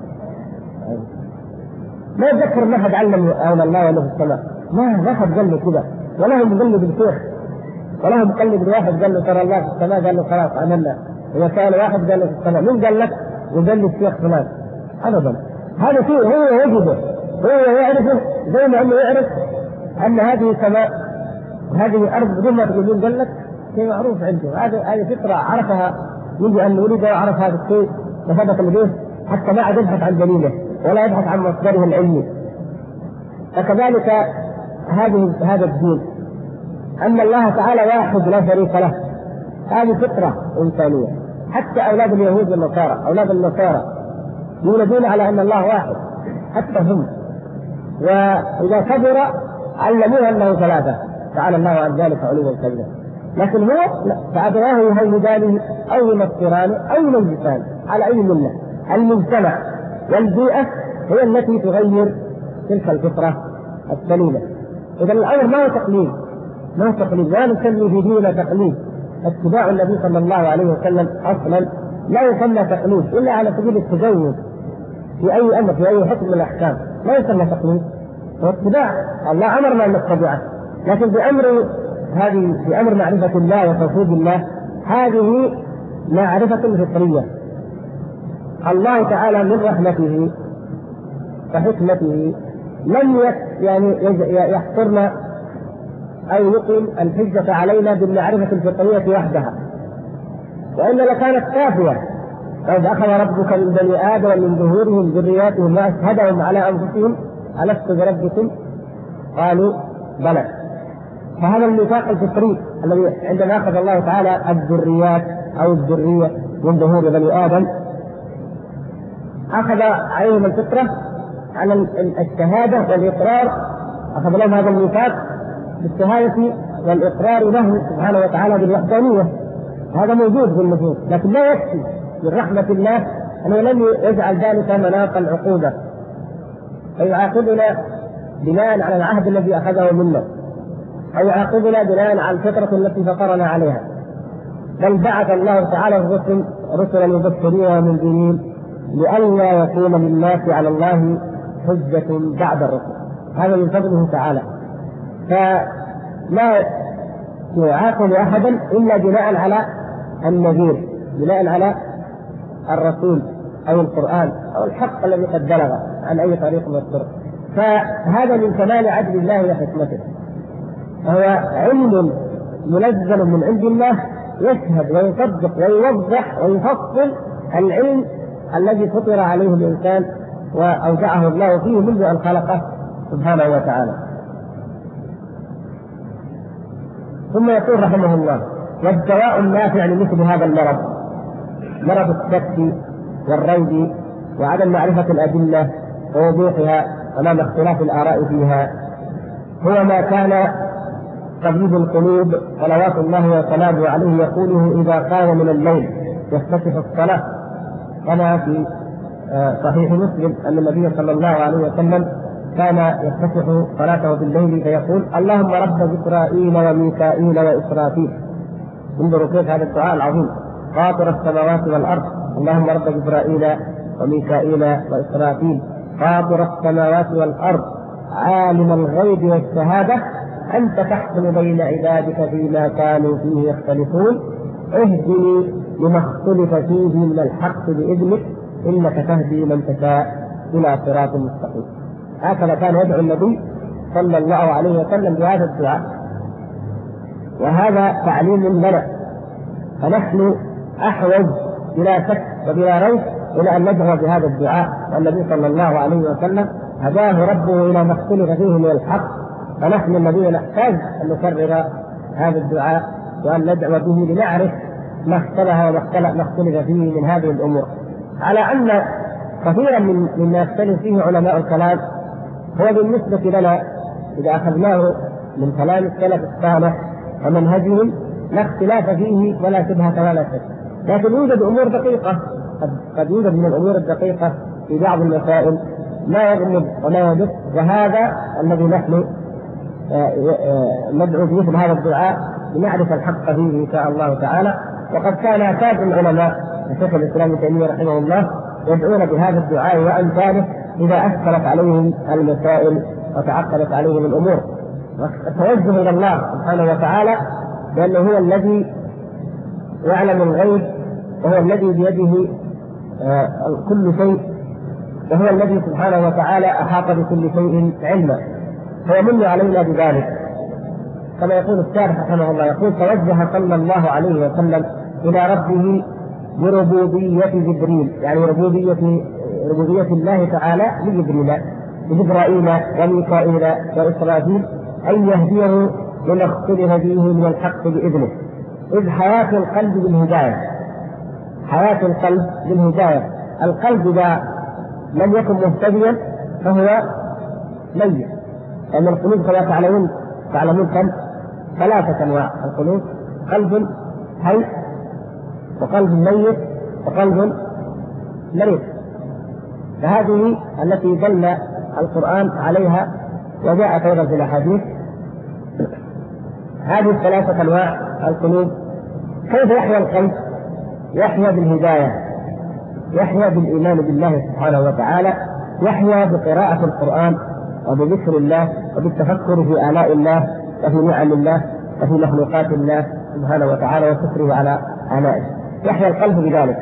ما حد علم أين الله ولا في السماء، ما حد قال له كذا، ولا هو مقلد الشيخ، ولا هو مقلد واحد قال له ترى الله في السماء، قال له خلاص عملنا. إذا سأل واحد قال له في السماء، من قال لك؟ وقال له الشيخ فلان. أبدا، هذا شيء هو يجده، هو يعرفه زي ما أنه يعرف أن هذه سماء وهذه أرض، بدون ما تقولون قال لك، شيء معروف عنده. هذه فطرة عرفها منذ أن ولد، وعرف هذا الشيء وثبت لديه، حتى ما عاد يبحث عن دليله ولا يبحث عن مصدره العلمي. فكذلك هذا الدين، أن الله تعالى واحد لا شريك له، هذه فطرة إنسانية. حتى أولاد اليهود والنصارى، أولاد النصارى يولدون على أن الله واحد حتى هم، وإذا كبر علموه أنه ثلاثة، تعالى الله عن ذلك علوا كبيرا. لكن هو فأبواه يهودانه أو ينصرانه أو يمجسانه، على أي ملة. المجتمع والبيئة هي التي تغير تلك الفطرة السليمة. إذا الأمر ما هو تقليد، لا نسمي في ديننا تقليد. اتباع النبي صلى الله عليه وسلم أصلا لا يسمى تقليد إلا على سبيل التجوز في أي أمر، في أي حكم من الأحكام، لا يسمى تقليد. واتباع الله أمرنا أن نتبعه، لكن بأمر معرفة الله وتوحيد الله، هذه معرفة فطرية. الله تعالى من رحمته وحكمته لم يحصرنا أو يقيم الحجة علينا بالمعرفة الفطرية وحدها، وإلا لكانت كافية. وإذ أخذ ربك من بني آدم من ظهورهم ذرياتهم وأشهدهم على أنفسهم ألست بربكم؟ قالوا بلى. فهذا الميثاق الفطري الذي عندما أخذ الله تعالى الذريات أو الذرية من ظهور بني آدم، أخذ عليهم الفطرة على الشهادة والإقرار، أخذ لهم هذا الميثاق بالشهادة والإقرار له سبحانه وتعالى بالوحدانية. هذا موجود في النصوص، لكن لا يكفي. من رحمة الله أنه لم يجعل ذلك مناط العقوبة فيعاقبنا بناء على العهد الذي أخذه منا، أو يعاقبنا بناء على الفطرة التي فطرنا عليها، بل بعث الله تعالى الرسل رسلا مبشرين ومنذرين لئلا يكون للناس على الله حجة بعد الرسل. هذا من فضله تعالى، فلا يعاقب أحدا إلا بناء على النذير، بناء على الرسول أو القرآن أو الحق الذي قد بلغ عن أي طريق من الطرق. فهذا من كمال عدل الله وحكمته، فهو علم منزل من عند الله يشهد ويصدق ويوضح ويفصل العلم الذي فطر عليه الإنسان وأودعه الله فيه منذ أن خلقه سبحانه وتعالى. ثم يقول رحمه الله: والدواء النافع لمثل هذا المرض، مرض الشك والريب وعدم معرفة الأدلة ووضوحها أمام اختلاف الآراء فيها، هو ما كان طبيب القلوب صلوات الله وسلامه عليه يقوله إذا قام من الليل يفتتح الصلاة، كما في صحيح مسلم أن النبي صلى الله عليه وسلم كان يفتتح صلاته بالليل فيقول: اللهم رب جبرائيل وميكائيل وإسرافيل. انظروا كيف هذا الدعاء العظيم: فاطر السماوات والأرض، اللهم رب جبرائيل وميكائيل وإسرافيل، فاطر السماوات والأرض، عالم الغيب والشهادة، أنت تحكم بين عبادك فيما كانوا فيه يختلفون، اهدني لما اختلف فيه من الحق بإذنك إنك تهدي من تشاء إلى صراط مستقيم. هكذا كان يدعو النبي صلى الله عليه وسلم بهذا الدعاء، وهذا تعليم لنا، فنحن أحوج بلا شك وبلا ريب إلى أن ندعو بهذا الدعاء. والنبي صلى الله عليه وسلم هداه ربه إلى ما اختلف فيه من الحق، فنحن الذين نحتاج أن نكرر هذا الدعاء وأن ندعو به لنعرف ما اختلف فيه من هذه الأمور، على أن كثيرا مما يختلف فيه علماء الكلام هو بالنسبة لنا إذا أخذناه من كلام السلف الصالح ومنهجهم لا اختلاف فيه ولا شبهة ولا شك، لكن يوجد أمور دقيقة، قد يوجد من الأمور الدقيقة في بعض المسائل ما يغمض ولا يدق، وهذا الذي نحن ندعو بمثل هذا الدعاء لنعرف الحق فيه إن شاء الله تعالى. وقد كان أكابر العلماء شيخ الإسلام ابن تيمية رحمه الله يدعون بهذا الدعاء وأمثاله إذا أشكلت عليهم المسائل وتعقدت عليهم الأمور، والتوجه إلى الله سبحانه وتعالى، لأنه هو الذي يعلم الغيب وهو الذي بيده كل شيء، وهو الذي سبحانه وتعالى أحاط بكل شيء علما، فيمن علينا بذلك. كما يقول الشارح رحمه الله، يقول توجه صلى الله عليه وسلم إلى ربه بربوبية جبريل، يعني ربوبية الله تعالى لجبرائيل وميكائيل وإسرافيل، أن يهديه لما اختلف فيه من الحق بإذنه، إذ حياة القلب بالهداية. حياة القلب بالهداية، القلب إذا لم يكن مهتديا فهو ميت، لأن القلوب كما تعلمون كم؟ 3 أنواع القلوب: قلب حي، وقلب ميت، وقلب مريض. فهذه التي دل القرآن عليها وجاءت أيضا في الأحاديث. هذه 3 أنواع القلوب. كيف يحيا القلب؟ يحيا بالهداية، يحيا بالإيمان بالله سبحانه وتعالى، يحيا بقراءة القرآن وبذكر الله وبالتفكر في آلاء الله وفي نعم الله وفي مخلوقات الله سبحانه وتعالى وشكره على آلائه. يحيا القلب بذلك.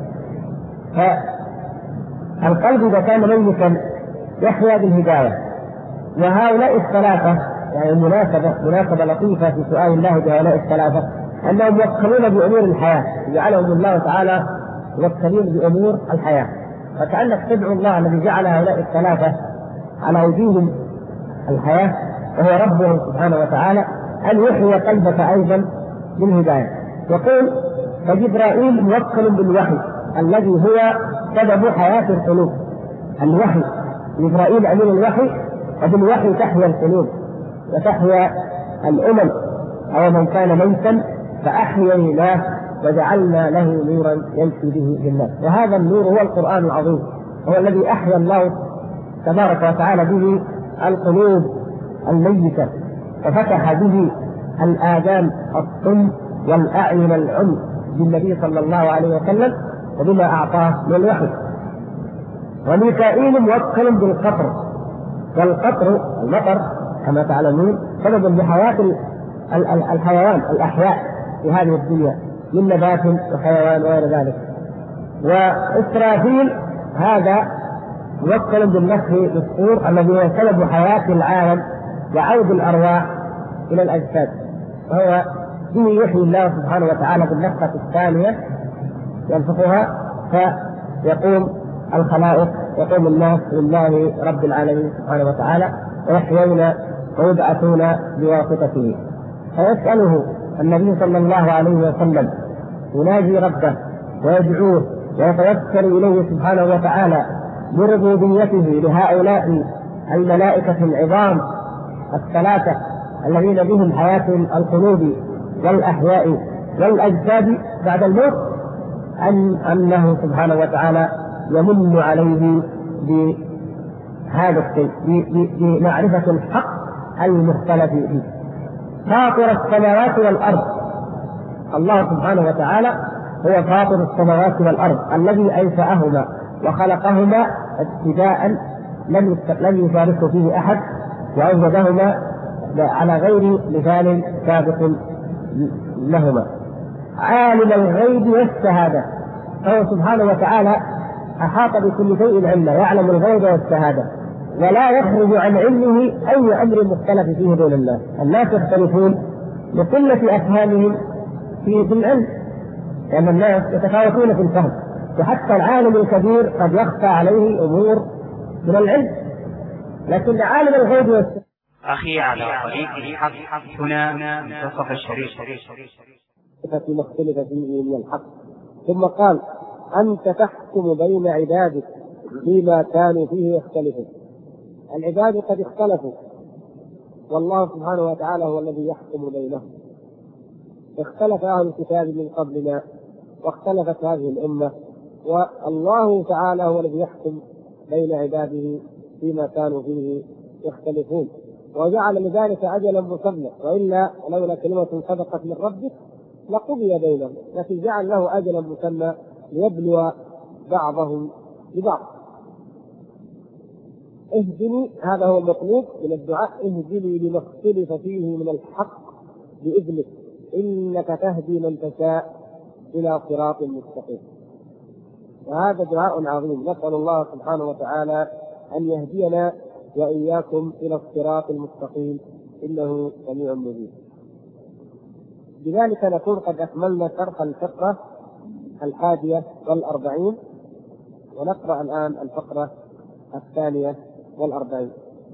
فالقلب إذا كان ميتا يحيا بالهداية. وهؤلاء 3 يعني مناسبة لطيفة في سؤال الله بهؤلاء 3 أنهم موكلون بأمور الحياة، جعلهم الله تعالى موكلين بأمور الحياة، فكأنك تدعو الله الذي جعل هؤلاء 3 على وجوه الحياة وهو ربه سبحانه وتعالى أن يحيي قلبك أيضا بالهداية. يقول فجبرائيل موكل بالوحي الذي هو سبب حياة القلوب. الوحي، جبرائيل أمين الوحي، وبالوحي تحيا القلوب وتحيا الأمم. أو من كان ميتا فأحييناه وجعلنا له نورا يمشي به بالناس. وهذا النور هو القرآن العظيم، هو الذي أحيا الله تبارك وتعالى به القلوب الميتة، وفتح به الآذان الصم والأعين العمي بالنبي صلى الله عليه وسلم وبما أعطاه من الوحي. وميكائيل موكل بالقطر، والقطر المطر كما تعلمون سبب لحياة الحيوان الأحياء في هذه الدنيا من نبات وحيوان وغير ذلك. وإسرافيل هذا موكل بالنفخ بالصور الذي هو سبب حياة العالم وعود الأرواح إلى الأجساد، وهو به يحيي الله سبحانه وتعالى بالنفخة الثانية ينفخها فيقوم الخلائق، يقوم الناس لله رب العالمين سبحانه وتعالى، ويحيون ويبعثون بواسطته. فيسأله النبي صلى الله عليه وسلم، يناجي ربه ويدعوه ويتوسل إليه سبحانه وتعالى بربوبيته لهؤلاء الملائكة العظام 3 الذين بهم حياة القلوب والأحياء والأجساد بعد الموت، أنه سبحانه وتعالى يمن عليه بهذا الشيء، بمعرفة الحق المختلف فيه. فاطر السماوات والأرض، الله سبحانه وتعالى هو فاطر السماوات والأرض الذي أنشأهما وخلقهما ابتداء لم يشاركه فيه أحد، وأوجدهما على غير مثال سابق لهما. عالم الغيب والشهادة، فهو سبحانه وتعالى أحاط بكل شيء علما، يعلم الغيب والشهادة، ولا يخرج عن علمه أي أمر مختلف فيه بين الناس. الناس يختلفون لقلة أفهامهم في العلم، لأن الناس يتفاوتون في الفهم، وحتى العالم الكبير قد يخفى عليه أمور من العلم، لكن عالم الغيب والشهادة. أخي على طريق الحق هنا منتصف الشريط في مختلف فيه من الحق. ثم قال: أنت تحكم بين عبادك فيما كانوا فيه يختلفون. العباد قد اختلفوا، والله سبحانه وتعالى هو الذي يحكم بينهم. اختلف أهل الكتاب من قبلنا واختلفت هذه الأمة، والله تعالى هو الذي يحكم بين عباده فيما كانوا فيه يختلفون، وجعل لذلك أجلا مسمى، وإلا لولا كلمة سبقت من ربك لقضي بينهم، لكن جعل له أجلا مسمى ليبلو بعضهم ببعض. اهدني، هذا هو المطلوب من الدعاء، اهدني لما اختلف فيه من الحق بإذنك إنك تهدي من تشاء إلى صراط مستقيم. وهذا دعاء عظيم، نسأل الله سبحانه وتعالى أن يهدينا وإياكم إلى الصراط المستقيم، إنه سميع مجيب. بذلك نكون قد أكملنا شرح الفقرة 41، ونقرأ الآن الفقرة 42.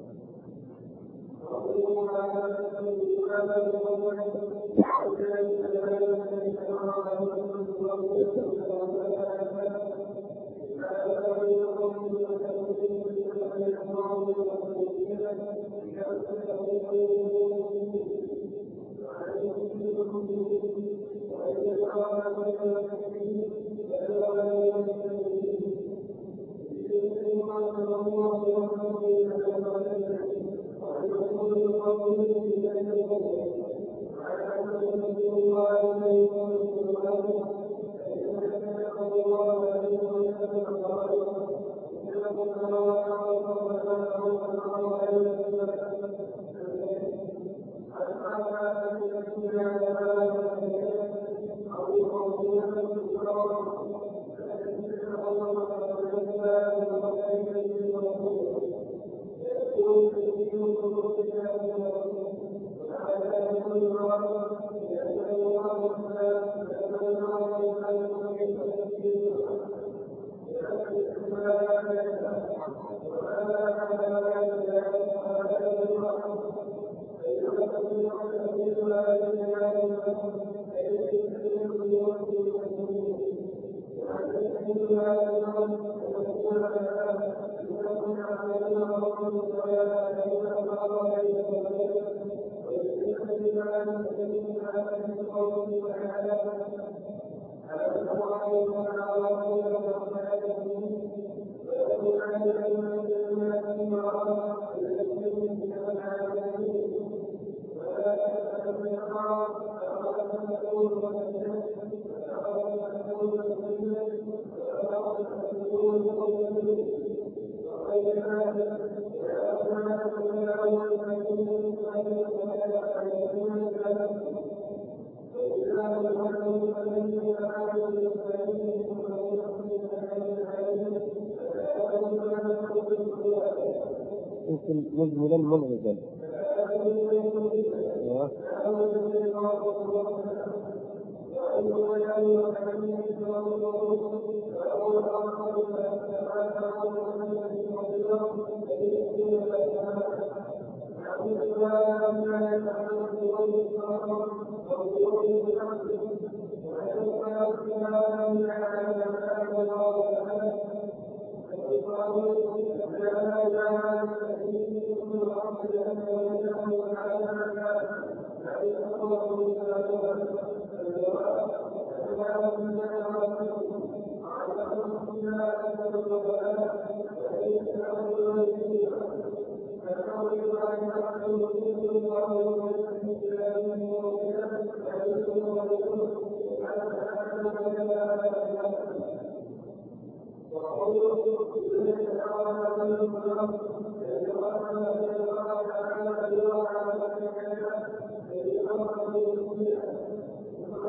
مجملا منغزا.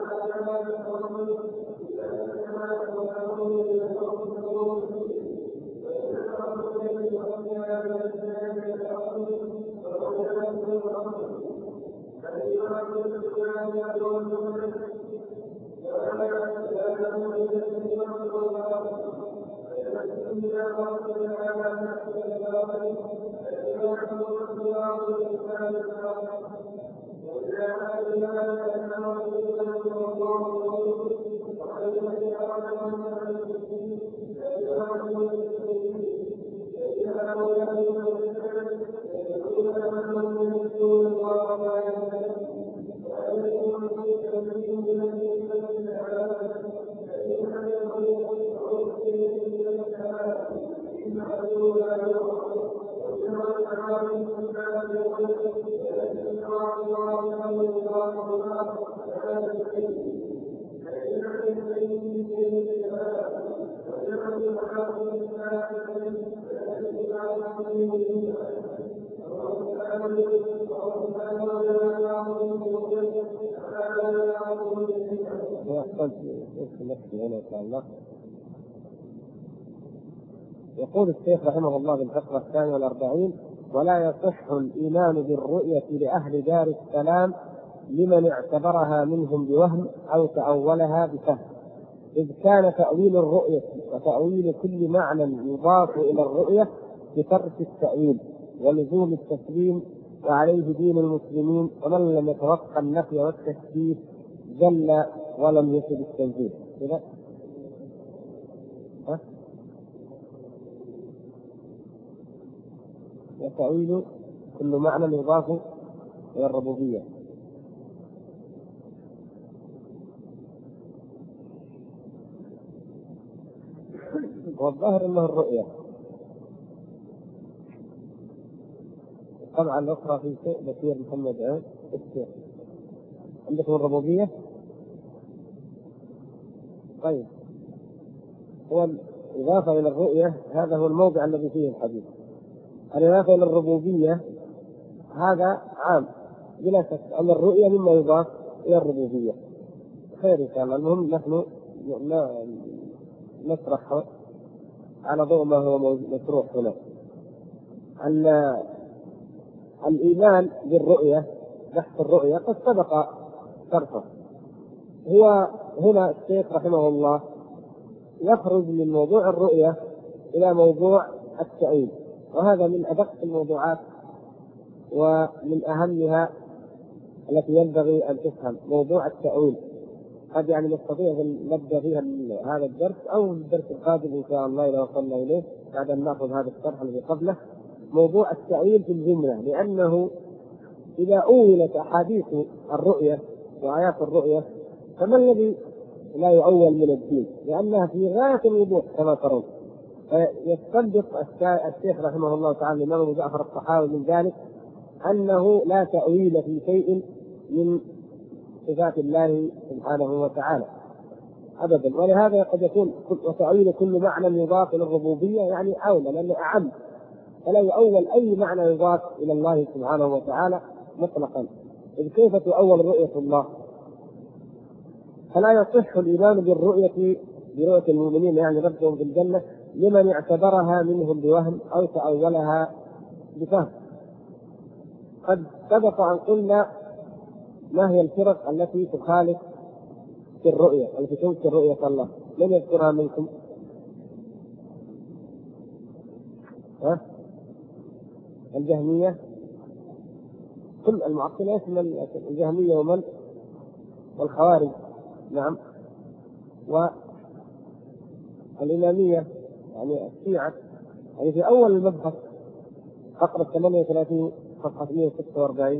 يقول الشيخ رحمه الله بالفقرة 42: ولا يصح الإيمان بالرؤية لأهل دار السلام لمن اعتبرها منهم بوهم أو تأولها بفهم، إذ كان تأويل الرؤية وتأويل كل معنى يضاف إلى الرؤية بترك التأويل ولزوم التسليم، وعليه دين المسلمين، ومن لم يتوقع النفي والتشبيه جل ولم يصب التنزيل. كذا وتأويل كل معنى يضاف إلى الربوبية. والظاهر أنه الرؤية. الطبعة الأخرى في شيء بشير محمد عين الشيخ عندكم الربوبية. طيب، هو الإضافة إلى الرؤية هذا هو الموضع الذي فيه الحديث. الإضافة إلى الربوبية هذا عام بلا شك، أن الرؤية مما يضاف إلى الربوبية. خير إن شاء الله. المهم نحن نشرح على ضوء ما هو مشروح هنا. الإيمان بالرؤية، بحث الرؤية قد سبق شرحه. هو هنا الشيخ رحمه الله يخرج من موضوع الرؤية إلى موضوع التأويل، وهذا من أدق الموضوعات ومن أهمها التي ينبغي أن تفهم، موضوع التأويل. قد يعني نستطيع أن نبدأ فيها هذا الدرس أو الدرس القادم إن شاء الله إذا وصلنا إليه بعد أن نأخذ هذا الشرح الذي قبله، موضوع التأويل في الجملة. لأنه إذا أولت أحاديث الرؤية وآيات الرؤية فما الذي لا يؤول من الدين؟ لأنها في غاية الوضوح كما ترون. فيستنبط الشيخ رحمه الله تعالى الإمام أبو جعفر الطحاوي من ذلك أنه لا تأويل في شيء من صفات الله سبحانه وتعالى أبدا. ولهذا قد يكون وتأويل كل معنى يضاف إلى الربوبية يعني أولى، لأنه أعم، فلا يؤول أي معنى يضاف إلى الله سبحانه وتعالى مطلقا. إذ كيف تؤول رؤية الله؟ فلا يصح الإيمان برؤية المؤمنين يعني ربهم في الجنة لمن اعتبرها منهم بوهم أو تأولها بفهم. قد سبق أن قلنا ما هي الفرق التي تخالف في الرؤية، التي تنكر رؤية الله. من يذكرها منكم؟ الجهمية، كل المعطلة من الجهمية ومن والخوارج، نعم، والإمامية يعني الشيعة. يعني في أول المبحث فقرة 38 صفحة 146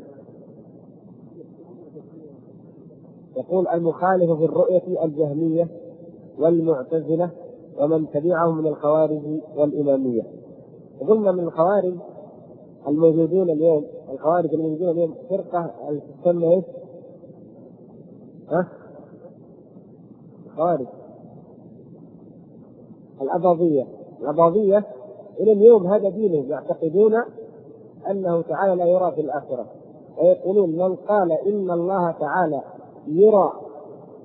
يقول: المخالف في الرؤية الجهمية والمعتزلة ومن تبعهم من الخوارج والإمامية. وقلنا من الخوارج الموجودون اليوم، فرقة تسمى ايش؟ خوارج الأباضية إلى اليوم هذا دينهم، يعتقدون أنه تعالى لا يرى في الآخرة، ويقولون من قال إن الله تعالى يرى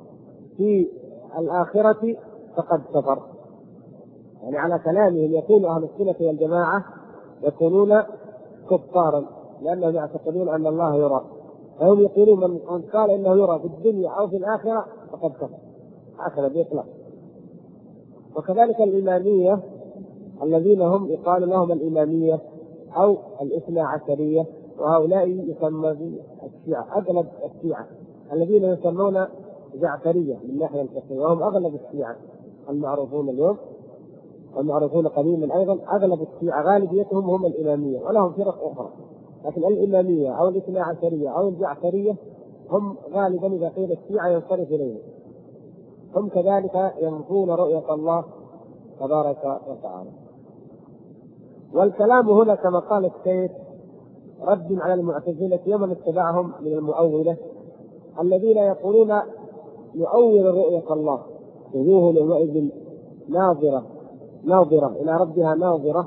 في الآخرة فقد كفر. يعني على كلامهم يكون أهل السنة والجماعة يكونون كفارا لأنهم يعتقدون أن الله يرى، فهم يقولون من قال إنه يرى في الدنيا أو في الآخرة فقد كفر، هكذا بإطلاق. وكذلك الإمامية الذين هم يقال لهم الإمامية أو الاثنا عشرية، وهؤلاء يسمى الشيعة، أغلب الشيعة الذين يسمون جعفرية من ناحية الفقهية، وهم أغلب الشيعة المعروفون اليوم والمعروفون قديما أيضا. أغلب الشيعة غالبيتهم هم الإمامية، ولهم فرق أخرى، لكن الإمامية أو الاثنا عشرية أو الجعفرية هم غالبا إذا قيل الشيعة ينصرف إليهم. هم كذلك ينفون رؤية الله تبارك وتعالى. والكلام هنا كما قال الشيخ رد على المعتزلة ومن اتبعهم من المؤولة الذين يقولون يؤول رؤية الله، وجوه يومئذ ناظرة إلى ربها ناظرة،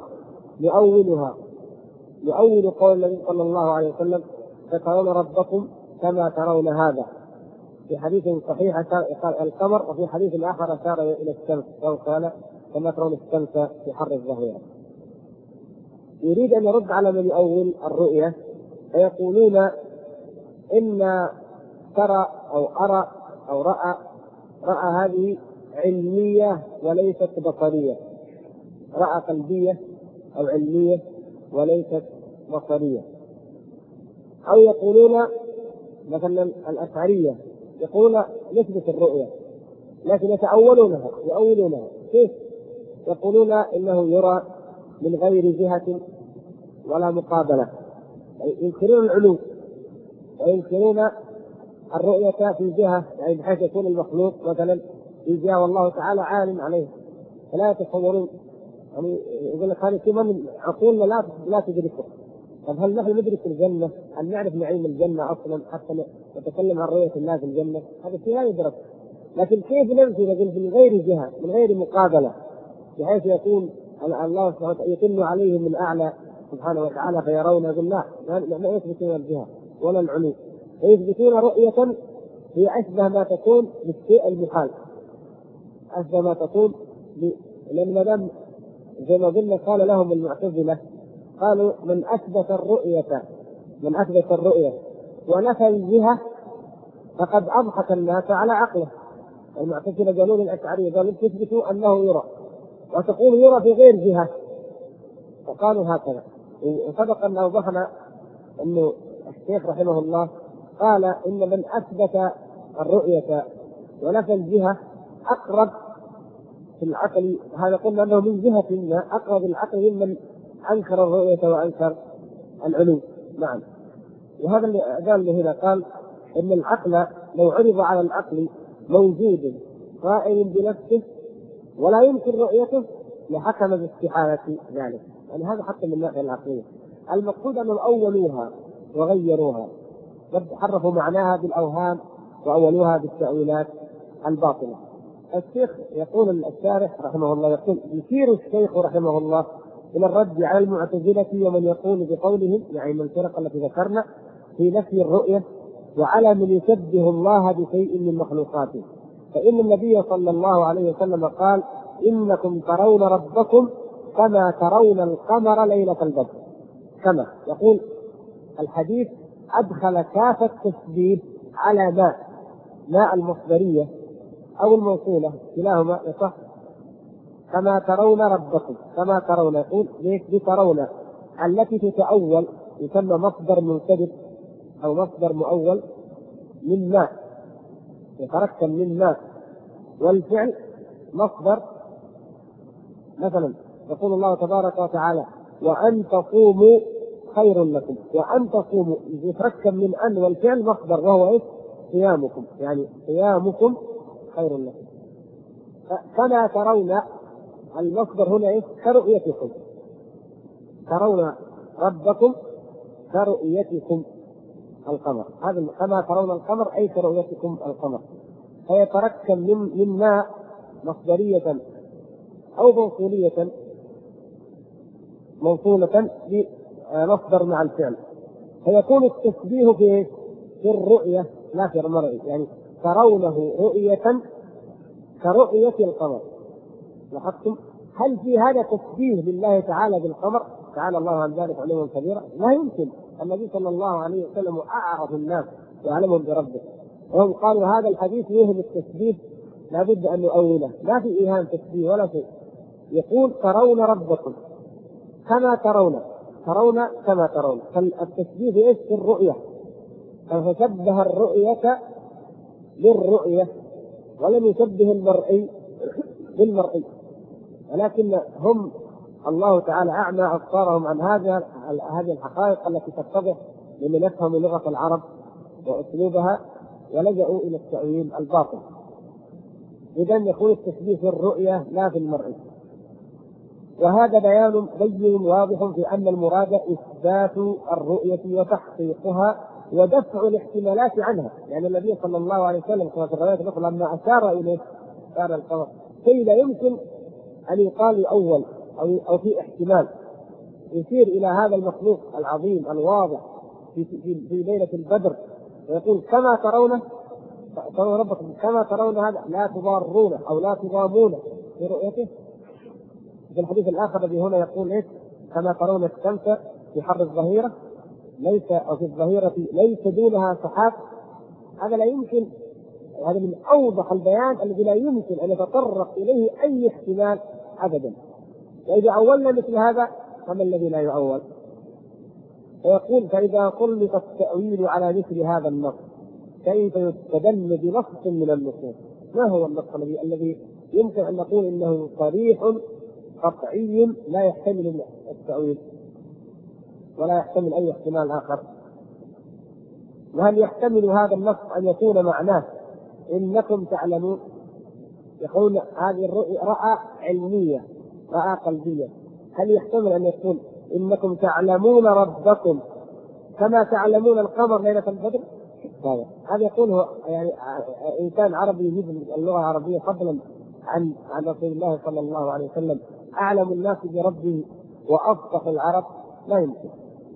يؤول قول النبي صلى الله عليه وسلم فترون ربكم كما ترون هذا، في حديث صحيح القمر، وفي حديث آخر أشار إلى الشمس أو قال كما ترون الشمس في حر الظهيرة. يريد أن يرد على من يؤول الرؤية فيقولون إن ترى أو أرى أو رأى هذه علمية وليست بصرية، رأى قلبية أو علمية وليست بصرية. أو يقولون مثلا الأشعرية يقولون نثبت الرؤية لكن يؤولونها. كيف؟ يقولون إنه يرى من غير جهة ولا مقابلة، ينكرون العلو وينكرون الرؤية في جهة، يعني بحيث يكون المخلوق مثلا في جهة والله تعالى عالم عليه، فلا يتصورون. يعني يقول لك هذا من عقولنا لا تدركه. طب هل نحن ندرك الجنة؟ هل نعرف نعيم الجنة أصلا حتى نتكلم عن رؤية الله في الجنة؟ هذا شيء لا يدرك. لكن كيف نمشي من غير جهة من غير مقابلة بحيث يكون الله سبحانه وتعالى يطل عليهم من أعلى سبحانه وتعالى فيرون؟ يقول لا يثبتون الجهة ولا العلو، ويثبتون رؤية هي أشبه ما تكون بالشيء المحال، أشبه ما تكون لأن ما دام زي ما قلنا قال لهم المعتزلة قالوا من أثبت الرؤية ونفى الجهة فقد أضحك الناس على عقله. المعتزلة قالوا للأشعرية قالوا تثبتوا أنه يرى وتقول يرى في غير جهة، فقالوا هكذا. وسبق أن أوضحنا أنه الشيخ رحمه الله قال إن من أثبت الرؤية ونفى الجهة أقرب في العقل، هذا قلنا أنه من جهة ما أقرب العقل ممن أنكر الرؤية وأنكر العلو. نعم. وهذا اللي قال له هنا، قال إن العقل لو عرض على العقل موجود قائم بنفسه ولا يمكن رؤيته لحكم باستحالة ذلك. يعني هذا حتى من الناحية العقلية. المقصود أنهم أولوها وغيروها، حرفوا معناها بالأوهام وأولوها بالتأويلات الباطلة. الشيخ يقول الشارح رحمه الله يقول يشير الشيخ رحمه الله إلى الرد على المعتزلة ومن يقول بقولهم، يعني من الفرق التي ذكرنا في نفي الرؤية، وعلى من يشبه الله بشيء من مخلوقاته. فإن النبي صلى الله عليه وسلم قال إنكم ترون ربكم كما ترون القمر ليلة البدر. كما يقول الحديث أدخل كافة التشبيه على ماء المصدرية أو الموصولة كلاهما يصح. كما ترون ربكم، كما ترون، يقول ليش بترون التي تتأول يسمى مصدر منسدد أو مصدر مؤول من ماء، يتركب من ماء، والفعل مصدر. مثلا يقول الله تبارك وتعالى وأن تصوموا خير لكم، وأن تصوموا يتركب من أن والفعل مصدر وهو إيه؟ صيامكم، يعني صيامكم خير لكم. كما ترون المصدر هنا إيه؟ كرؤيتكم، ترون ربكم كرؤيتكم القمر. هذا كما ترون القمر أي كرؤيتكم القمر. فيتركب من ماء مصدرية أو موصولة بمصدر مع الفعل، فيكون التشبيه في الرؤية لا في المرء، يعني ترونه رؤية كرؤية القمر. لاحظتم؟ هل في هذا تشبيه لله تعالى بالقمر؟ تعالى الله عن ذلك علوا كبيرا. لا يمكن. النبي صلى الله عليه وسلم أعرف الناس وأعلمهم بربه، وهم قالوا هذا الحديث يهم التشبيه، لا بد أن نؤوله، ما في إيهام تشبيه ولا شيء. يقول ترون ربكم كما ترون، ترون كما ترون. فالتشبيه في ايش؟ في الرؤية، فشبه الرؤية بالرؤية ولم يشبه المرئي بالمرئي، ولكن هم الله تعالى أعمى أبصارهم عن هذه الحقائق التي تتضح لمن يفهم لغة العرب وأسلوبها، ولجأوا إلى التأويل الباطل. إذا يكون التشبيه في الرؤية لا في المرئي. وهذا بيان بين واضح في أن المراد إثبات الرؤية وتحقيقها ودفع الاحتمالات عنها. يعني النبي صلى الله عليه وسلم كما في الروايات الأخرى لما أشار إليه أشار القمر كي لا يمكن أن يقال يؤول أو في احتمال يشير إلى هذا المخلوق العظيم الواضح في ليلة البدر، ويقول كما ترونه، ترون ربكم كما ترون هذا لا تضارون أو لا تضامون في رؤيته. في الحديث الآخر الذي هنا يقول إيه؟ كما ترون الشمس في حر الظهيرة ليس أو في الظهيرة ليس دونها سحاب. هذا لا يمكن، هذا من أوضح البيان الذي لا يمكن أن يتطرق إليه أي احتمال أبدا. وإذا أولنا مثل هذا فما الذي لا يؤول؟ ويقول فإذا طلق التأويل على مثل هذا النص كيف يستدل بنص من النصوص؟ ما هو النص الذي يمكن أن نقول إنه صريح قطعي لا يحتمل التأويل ولا يحتمل أي احتمال آخر؟ وهل يحتمل هذا النص أن يكون معناه إنكم تعلمون؟ يقول هذه الرؤيا رأى علمية رأى قلبية. هل يحتمل أن يقول إنكم تعلمون ربكم كما تعلمون القمر ليلة البدر؟ هذا يقول هو يعني إنسان عربي يجيب اللغة العربية فضلا عن رسول الله صلى الله عليه وسلم أعلم الناس بربه وأفصح العرب؟ لا يمكن.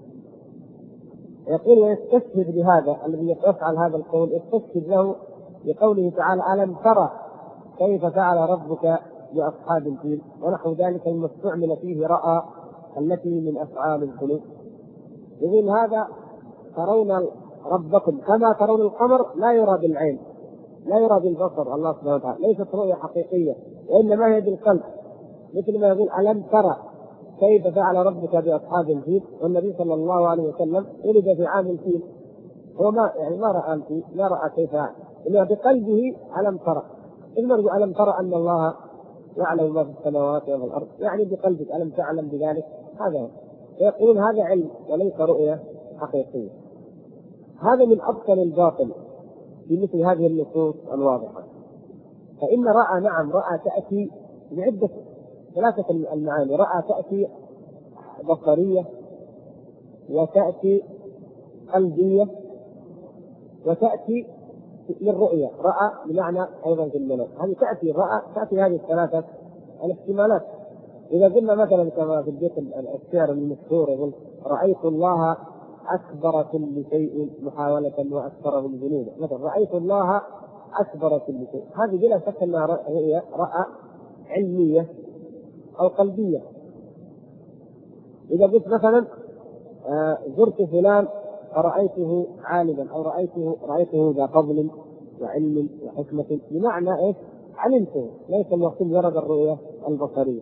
يقول ويستشهد بهذا الذي يفعل هذا القول، يستشهد له بقوله تعالى ألم ترى كيف فعل ربك بأصحاب الفيل، ونحو ذلك مما استعمل فيه رأى التي من أفعال القلوب. يقول هذا ترون ربكم كما ترون القمر لا يرى بالعين لا يرى بالبصر الله سبحانه وتعالى، ليست رؤية حقيقية وإنما هي بالقلب. مثل ما يقول ألم ترى كيف فعل ربك بأصحاب الفيل، والنبي صلى الله عليه وسلم ولد في عام الفيل، هو ما رأى الفيل، ما رأى كيف فعل، إنما بقلبه ألم ترى. إذا يقول ألم ترى أن الله يعلم ما في السماوات وفي الأرض، يعني بقلبك ألم تعلم بذلك. هذا هو. يقولون هذا علم وليس رؤية حقيقية. هذا من أبطل الباطل في مثل هذه النصوص الواضحة. فإن رأى نعم رأى تأتي بعدة ثلاثة المعاني، رأى تأتي بصرية وتأتي قلبية وتأتي للرؤية. رأى بمعنى أيضا في المنام، هذه تأتي رأى تأتي هذه الثلاثة الاحتمالات. إذا قلنا مثلا كما في البيت الشعر المشهور يقول رأيت الله أكبر كل شيء محاولة وأكثره ذنوبا، مثلا رأيت الله أكبر كل شيء، هذه بلا شك أنها رأى علمية أو قلبية. إذا قلت مثلا زرت فلان فرأيته عالما أو رأيته ذا فضل وعلم وحكمة، بمعنى إيش؟ علمته، ليس المقصود مجرد الرؤية البصرية.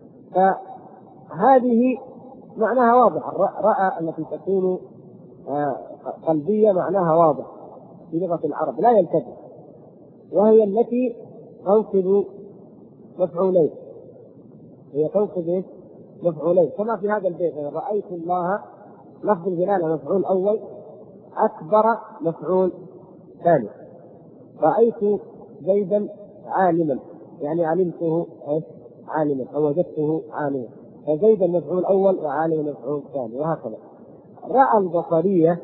فهذه معناها واضح. رأى التي تكون قلبية معناها واضح في لغة العرب لا يلتفت، وهي التي تنصب مفعولين، هي تنصب مفعولين كما في هذا البيت رأيت الله لفظ الجلالة مفعول أول، أكبر مفعول ثاني. رأيت زيدا عالما يعني علمته عالما أو وجدته عالما، فزيدا مفعول أول وعالما مفعول ثاني، وهكذا. رأى البصرية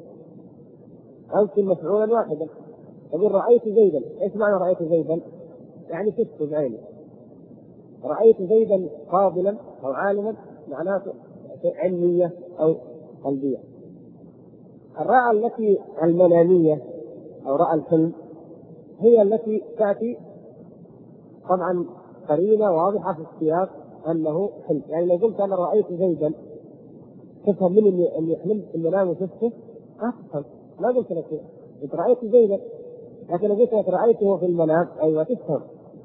أنصب مفعولا واحدا، يقول رأيت زيدا، إيش معنى رأيت زيدا؟ يعني شفت بعيني. رأيت زيدا فاضلا أو عالما معناه علمية أو قلبية. الرأى التي المنامية أو رأى الحلم هي التي تأتي طبعا قرينة واضحة في السياق أنه حلم. يعني لو قلت أنا رأيت زيدا تفهم مني أني حلمت في المنام وشفته؟ ما تفهم، ما قلت لك أنت رأيت زيدا، لكن لو قلت لك رأيته في المنام أيوة تفهم.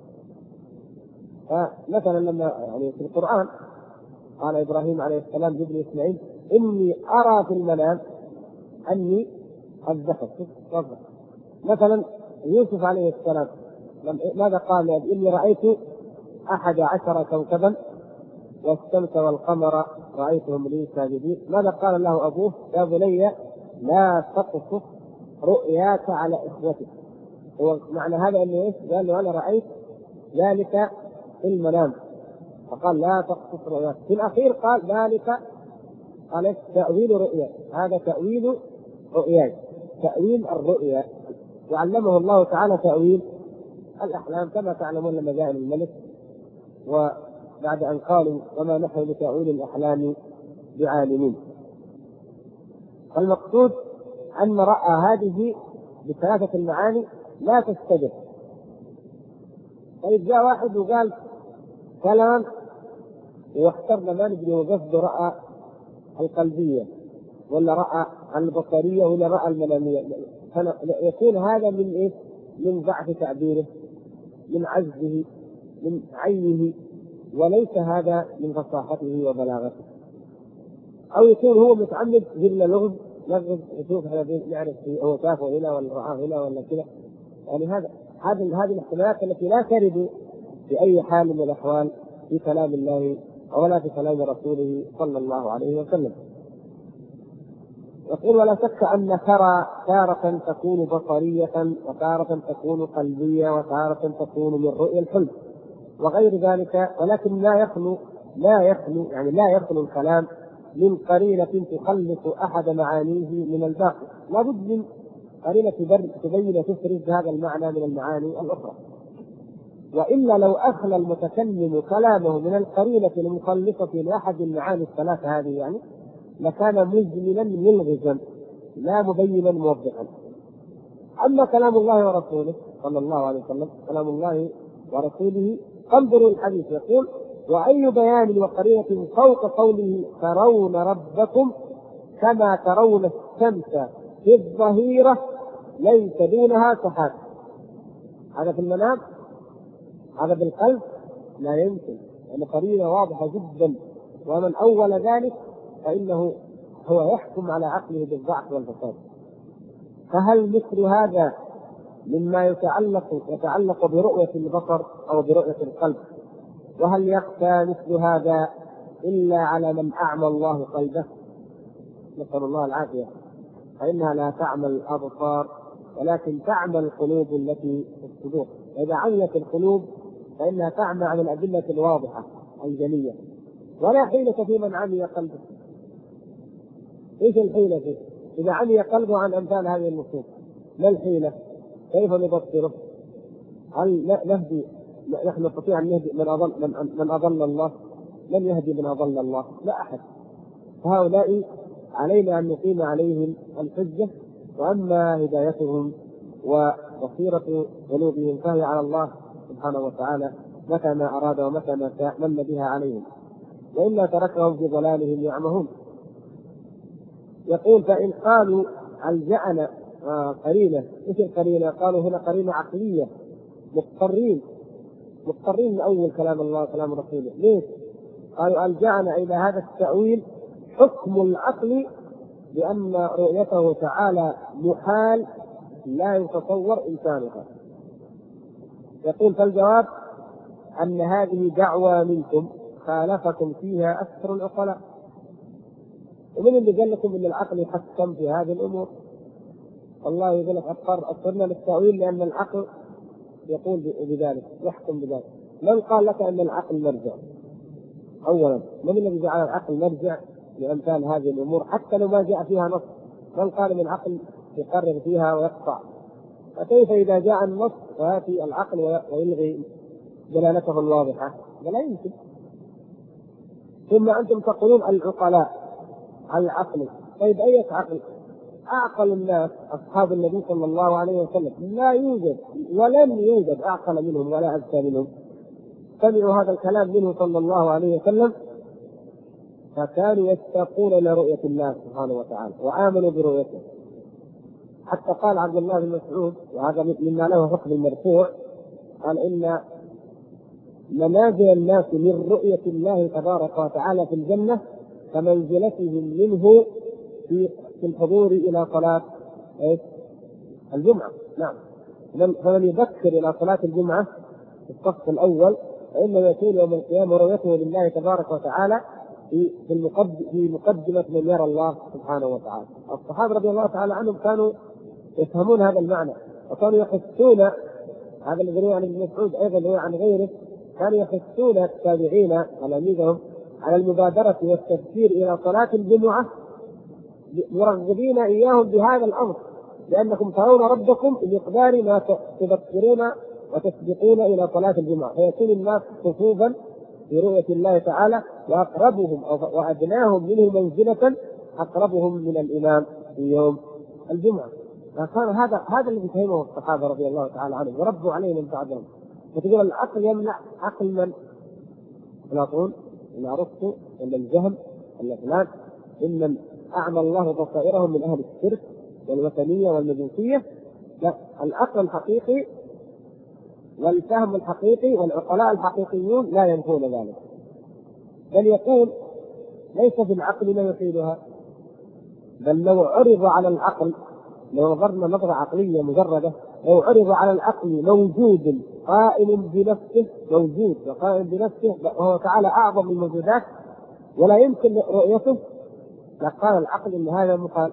فمثلا لما يعني في القرآن قال إبراهيم عليه السلام لابنه إسماعيل إني أرى في المنام أني أذبحك. مثلا يوسف عليه السلام ماذا قال؟ إني رأيت 11 كوكبا والشمس والقمر رأيتهم لي ساجدين. ماذا قال له أبوه؟ يا بني لا تقصف رؤياك على إخوتك. هو معنى هذا أنه إيش؟ قال له أنا رأيت ذلك في المنام، فقال لا تقصف رؤياك. في الأخير قال ذلك قال تأويل رؤيا، هذا تأويل رؤياي، تأويل الرؤيا. وعلمه الله تعالى تأويل الأحلام كما تعلمون لما جاء الملك وبعد أن قالوا وما نحن بتأويل الأحلام بعالمين. المقصود أن رأى هذه بثلاثة المعاني لا تشتبه. طيب جاء واحد وقال كلام واخترنا ما ندري وقصده رأى القلبية ولا رأى البصرية ولا رأى المنامية، يكون هذا من إيه؟ من ضعف تعبيره، من عجزه، من عينه، وليس هذا من فصاحته وبلاغته. أو يكون هو متعمد جل لغز يشوف هذا يعرف هو شافه هنا ولا رآه هنا ولا كذا. يعني هذه الاحتمالات التي لا ترد في أي حال من الأحوال في كلام الله ولا في كلام رسوله صلى الله عليه وسلم. يقول ولا شك أن ترى تارة تكون بصرية وتارة تكون قلبية وتارة تكون من رؤيا الحلم وغير ذلك، ولكن لا يخلو الكلام من قرينة تخلص أحد معانيه من الباقي. لا بد من قرينة تبين تفرز هذا المعنى من المعاني الأخرى، وإلا لو أخلى المتكلم كلامه من القرينة المخلصة لأحد المعاني الثلاثة هذه يعني لكان مجملا ملغزا لا مبينا موضحا. أما كلام الله ورسوله صلى الله عليه وسلم، كلام الله ورسوله انظروا الحديث يقول وأي بيان وقرينة فوق قوله ترون ربكم كما ترون الشمس في الظهيرة ليس دونها سحاب. هذا في المنام، هذا بالقلب لا يمكن، لأن قرينة واضحة جدا، ومن أول ذلك فإنه هو يحكم على عقله بالضعف والفساد. فهل مثل هذا مما يتعلق برؤية البصر أو برؤية القلب؟ وهل يخفى مثل هذا إلا على من أعمى الله قلبه؟ نسأل الله العافية. فإنها لا تعمى الأبصار ولكن تعمى القلوب التي في الصدور. إذا عميت القلوب فإنها تعمى عن الأدلة الواضحة الجلية، ولا حيلة في من عمي قلبه. ايش الحيلة فيه؟ إذا عمي قلبه عن أمثال هذه النصوص ما الحيلة؟ كيف نبصره؟ هل نهدي؟ نحن نستطيع أن نهدي من أضل الله؟ لن يهدي من أضل الله، لا أحد. فهؤلاء علينا أن نقيم عليهم الحجة، وأما هدايتهم وبصيرة قلوبهم فهي على الله سبحانه وتعالى متى ما أراد ومتى ما شاء من بها عليهم، وإلا تركهم في ضلالهم يعمهون. يقول فإن قالوا ألجأنا قرينة، إيش القرينة؟ قالوا هنا قرينة عقلية، مضطرين من أول كلام الله وكلام رسوله. ليش؟ قالوا ألجأنا إلى هذا التأويل حكم العقل بأن رؤيته تعالى محال لا يتصور إمكانها. يقول فالجواب أن هذه دعوى منكم خالفكم فيها أكثر العقلاء. ومن اللي قال لكم أن العقل يحكم في هذه الأمور؟ الله يقول لك أضطرنا للتأويل لأن العقل يقول بذلك، يحكم بذلك. من قال لك أن العقل مرجع؟ أولا من الذي جعل العقل مرجع لأمثال هذه الأمور حتى لو ما جاء فيها نص؟ من قال أن العقل يقرر فيها ويقطع؟ فكيف إذا جاء النص فيأتي العقل ويلغي دلالته الواضحة؟ لا يمكن. ثم أنتم تقولون العقلاء على العقل. طيب أي عقل؟ أعقل الناس أصحاب النبي صلى الله عليه وسلم لا يوجد ولم يوجد أعقل منهم ولا أذكى منهم، سمعوا هذا الكلام منه صلى الله عليه وسلم فكانوا يشتاقون إلى رؤية الله سبحانه وتعالى وآمنوا برؤيته. حتى قال عبد الله بن مسعود، وهذا مما له حكم المرفوع، قال إن منازل الناس من رؤية الله تبارك وتعالى في الجنة كمنزلتهم منه في الحضور إلى صلاة الجمعة. نعم، فمن يبكر إلى صلاة الجمعة في الصف الأول فإنه يكون يوم القيامة رؤيته لله تبارك وتعالى في مقدمة من يرى الله سبحانه وتعالى. الصحابة رضي الله تعالى عنهم كانوا يفهمون هذا المعنى، وكانوا يحثون، هذا الذي روى عن ابن مسعود أيضا روى عن غيره، كانوا يحثون التابعين تلاميذهم على المبادرة والتفكير إلى صلاة الجمعة، مرغبين إياهم بهذا الأمر، لأنكم ترون ربكم بمقدار ما تبكرون وتسبقون إلى صلاة الجمعة، فيكون الناس صفوفا في رؤية الله تعالى، وأقربهم وأدناهم منه منزلة أقربهم من الإمام في يوم الجمعة. فكان هذا الذي فهمه الصحابة رضي الله تعالى عنهم وربوا عليه من بعدهم. فتقول العقل يمنع عقل من؟ أفلاطون ولا أرسطو ولا الجهم ولا فلان، إن أعمى الله بصائرهم من أهل الشرك والوثنية والمجوسية. لا، العقل الحقيقي والفهم الحقيقي والعقلاء الحقيقيون لا ينفون ذلك، بل يقول ليس في العقل ما يفيدها، بل لو عرض على العقل، لو نظرنا نظرة عقلية مجردة، لو عرض على العقل موجود قائم بنفسه، موجود وقائم بنفسه وهو تعالى أعظم من الموجودات ولا يمكن رؤيته، لقال العقل إن هذا محال.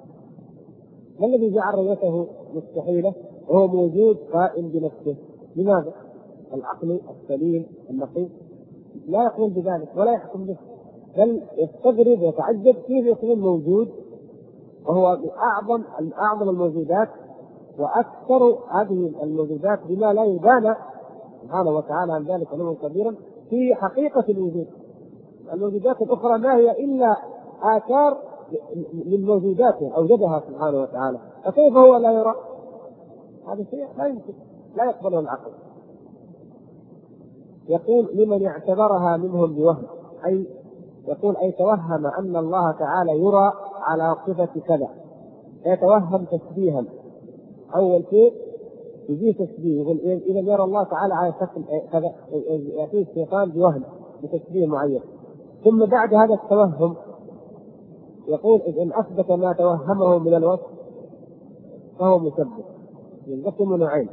ما الذي جعل رؤيته مستحيلة وهو موجود قائم بنفسه؟ لماذا؟ العقل السليم النقي لا يقول بذلك ولا يحكم به، بل يستغرب ويتعجب كيف يكون موجود وهو من أعظم الموجودات وأكثر هذه الموجودات بما لا يبان سبحانه وتعالى عن ذلك علوا كبيرا في حقيقة الوجود. الموجودات الأخرى ما هي إلا آثار من موجوداته أوجدها سبحانه وتعالى، فكيف هو لا يرى؟ هذا شيء لا يمكن، لا يقبله العقل. يقول لمن اعتبرها منهم بوهم، أي يقول أي توهم أن الله تعالى يرى على صفة كذا، يتوهم تشبيها. أول شيء يجي تشبيه، يقول إذا يرى الله تعالى على شكل كذا، يأتي الشيطان بوهم بتشبيه معين. ثم بعد هذا التوهم يقول إن أثبت ما توهمه من الوصف فهو مسبب. ينقسم نوعين،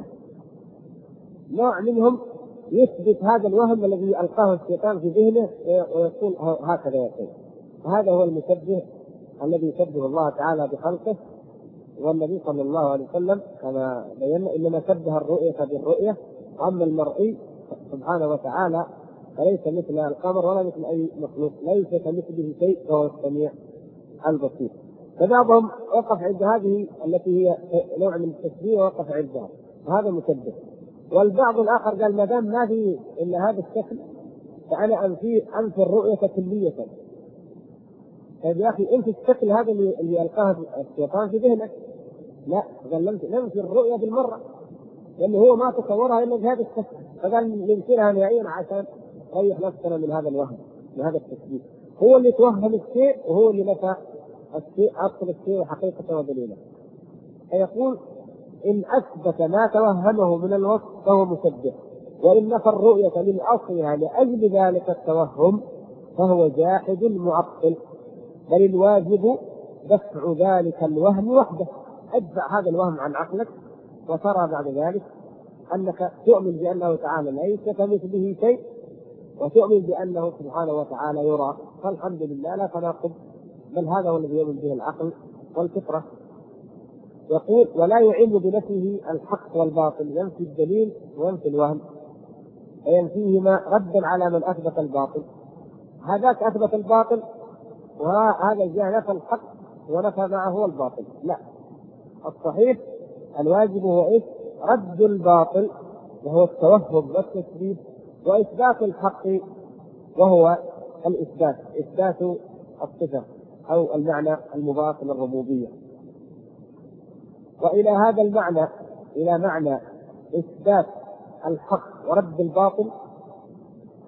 نوع منهم يثبت هذا الوهم الذي ألقاه الشيطان في ذهنه ويقول هكذا يقول، هذا هو المشبه الذي يشبه الله تعالى بخلقه. والنبي صلى الله عليه وسلم كما بينا إنما شبه الرؤية بالرؤية، أما المرئي سبحانه وتعالى فليس مثل القمر ولا مثل أي مخلوق، ليس كمثله شيء وهو السميع البصير. فبعضهم وقف عند هذه التي هي نوع من التشبيه ووقف عندها، وهذا مشبه. والبعض الآخر قال ما دام ما في إلا هذا الشكل فأنا أنفي الرؤية كلية. طيب يا أخي أنت الشكل هذا اللي ألقاه الشيطان في ذهنك، لا، قال ننفي الرؤية بالمرة، لأنه هو ما تصورها إلا بهذا الشكل، فقال ننكرها نهائيا عشان نريح نفسنا من هذا الوهم، من هذا التشبيه. هو اللي توهم الشيء وهو اللي نفى الشيء، أصل الشيء وحقيقته ودليله. فيقول إن أثبت ما توهمه من الوصف فهو مشبه، وإن نفى الرؤية من أصلها لأجل ذلك التوهم فهو جاحد معطل، بل الواجب دفع ذلك الوهم وحده. ادفع هذا الوهم عن عقلك وترى بعد ذلك أنك تؤمن بأنه تعالى ليس كمثله شيء، وتؤمن بأنه سبحانه وتعالى يرى. فالحمد لله لا تناقض، بل هذا هو الذي يؤمن به العقل والفطرة. يقول ولا يعلم بنفسه الحق والباطل، ينفي الدليل وينفي الوهم، وينفيهما ردا على من أثبت الباطل. هذاك أثبت الباطل وهذا جاء نفى الحق ونفى معه الباطل. لا، الصحيح الواجب هو إيش؟ رد الباطل وهو التوهم والتشبيه، وإثبات الحق وهو الإثبات، إثبات الصفة أو المعنى المضاف للربوبية. وإلى هذا المعنى، إلى معنى إثبات الحق ورد الباطل،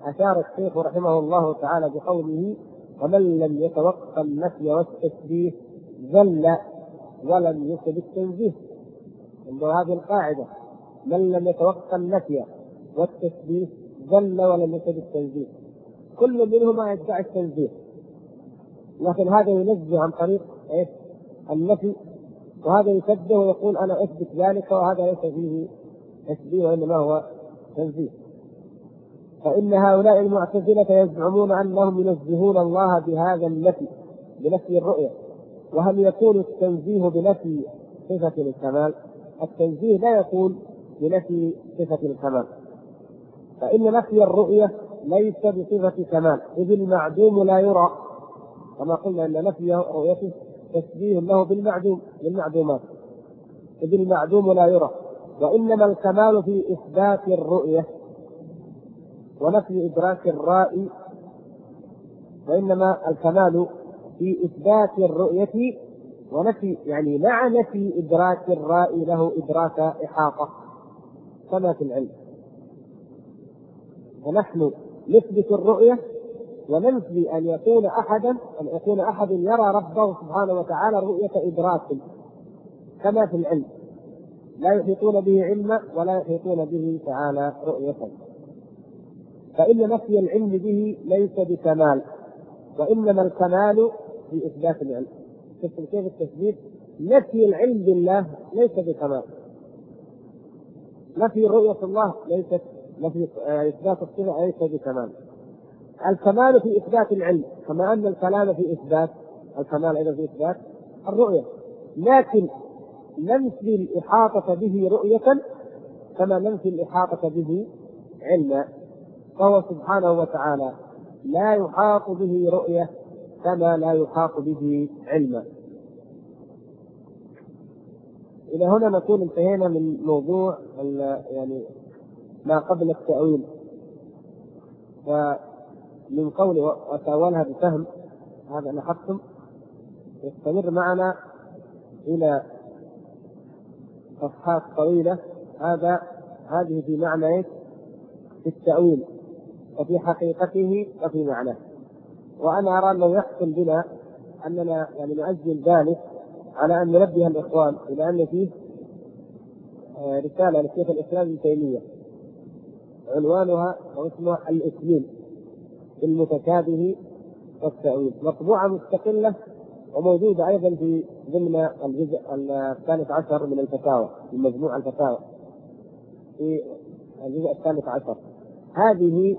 أشار الشيخ رحمه الله تعالى بقوله: ومن لم يتوقع النفي والتشبيه ذل ولم يصب التنزيه. عنده هذه القاعدة: من لم يتوقع النفي والتشبيه ذل ولم يصب التنزيه. كل منهما يدعي التنزيه، لكن هذا ينزه عن طريق النفي، وهذا يشبه ويقول أنا أثبت ذلك، وهذا ليس فيه تشبيه وإنما هو تنزيه. فإن هؤلاء المعتزلة يزعمون أنهم ينزهون الله بهذا النفي، بنفي الرؤية. وهل يكون التنزيه بنفي صفة الكمال؟ التنزيه لا يكون بنفي صفة الكمال، فإن نفي الرؤية ليس بصفة كمال، إذ المعدوم لا يرى، كما قلنا أن نفي رؤيته تشبيه له بالمعدومات، إذ المعدوم لا يرى. وإنما الكمال في إثبات الرؤية ونفي إدراك الرائي، وإنما الكمال في إثبات الرؤية ونفي، يعني مع نفي إدراك الرائي له إدراك إحاطة كما في العلم. ونحن نثبت الرؤية وننفي أن يكون أحد يرى ربه سبحانه وتعالى رؤية إدراك كما في العلم، لا يحيطون به علما ولا يحيطون به تعالى رؤية. فإن نفي العلم به ليس بكمال، وإنما الكمال في إثبات العلم. شفتم كيف التثبيت؟ نفي العلم بالله ليس بكمال، نفي رؤية الله ليست، نفي إثبات الصفة ليس بكمال. الكمال في إثبات العلم، كما أن الكلام في إثبات الكمال أيضا في إثبات الرؤية، لكن ننفي الإحاطة به رؤية كما ننفي الإحاطة به علما، فهو سبحانه وتعالى لا يحاط به رؤية كما لا يحاط به علما. إلى هنا نكون انتهينا من موضوع يعني ما قبل التأويل. ومن قول وتأولها بفهم هذا لاحظتم يستمر معنا إلى صفحات طويلة. هذه في معنى في التأويل وفي حقيقته وفي معناه. وأنا أرى أنه يحصل بنا أننا يعني نؤجل ذلك على أن ننبه الإخوان إلى أن فيه رسالة لشيخ الإسلام ابن تيمية عنوانها أو اسمها الإسلام في المتشابه والتأويل، مطبوعة مستقلة وموجودة أيضا في ضمن الجزء 12 من الفتاوى، في مجموع الفتاوى في الجزء 13. هذه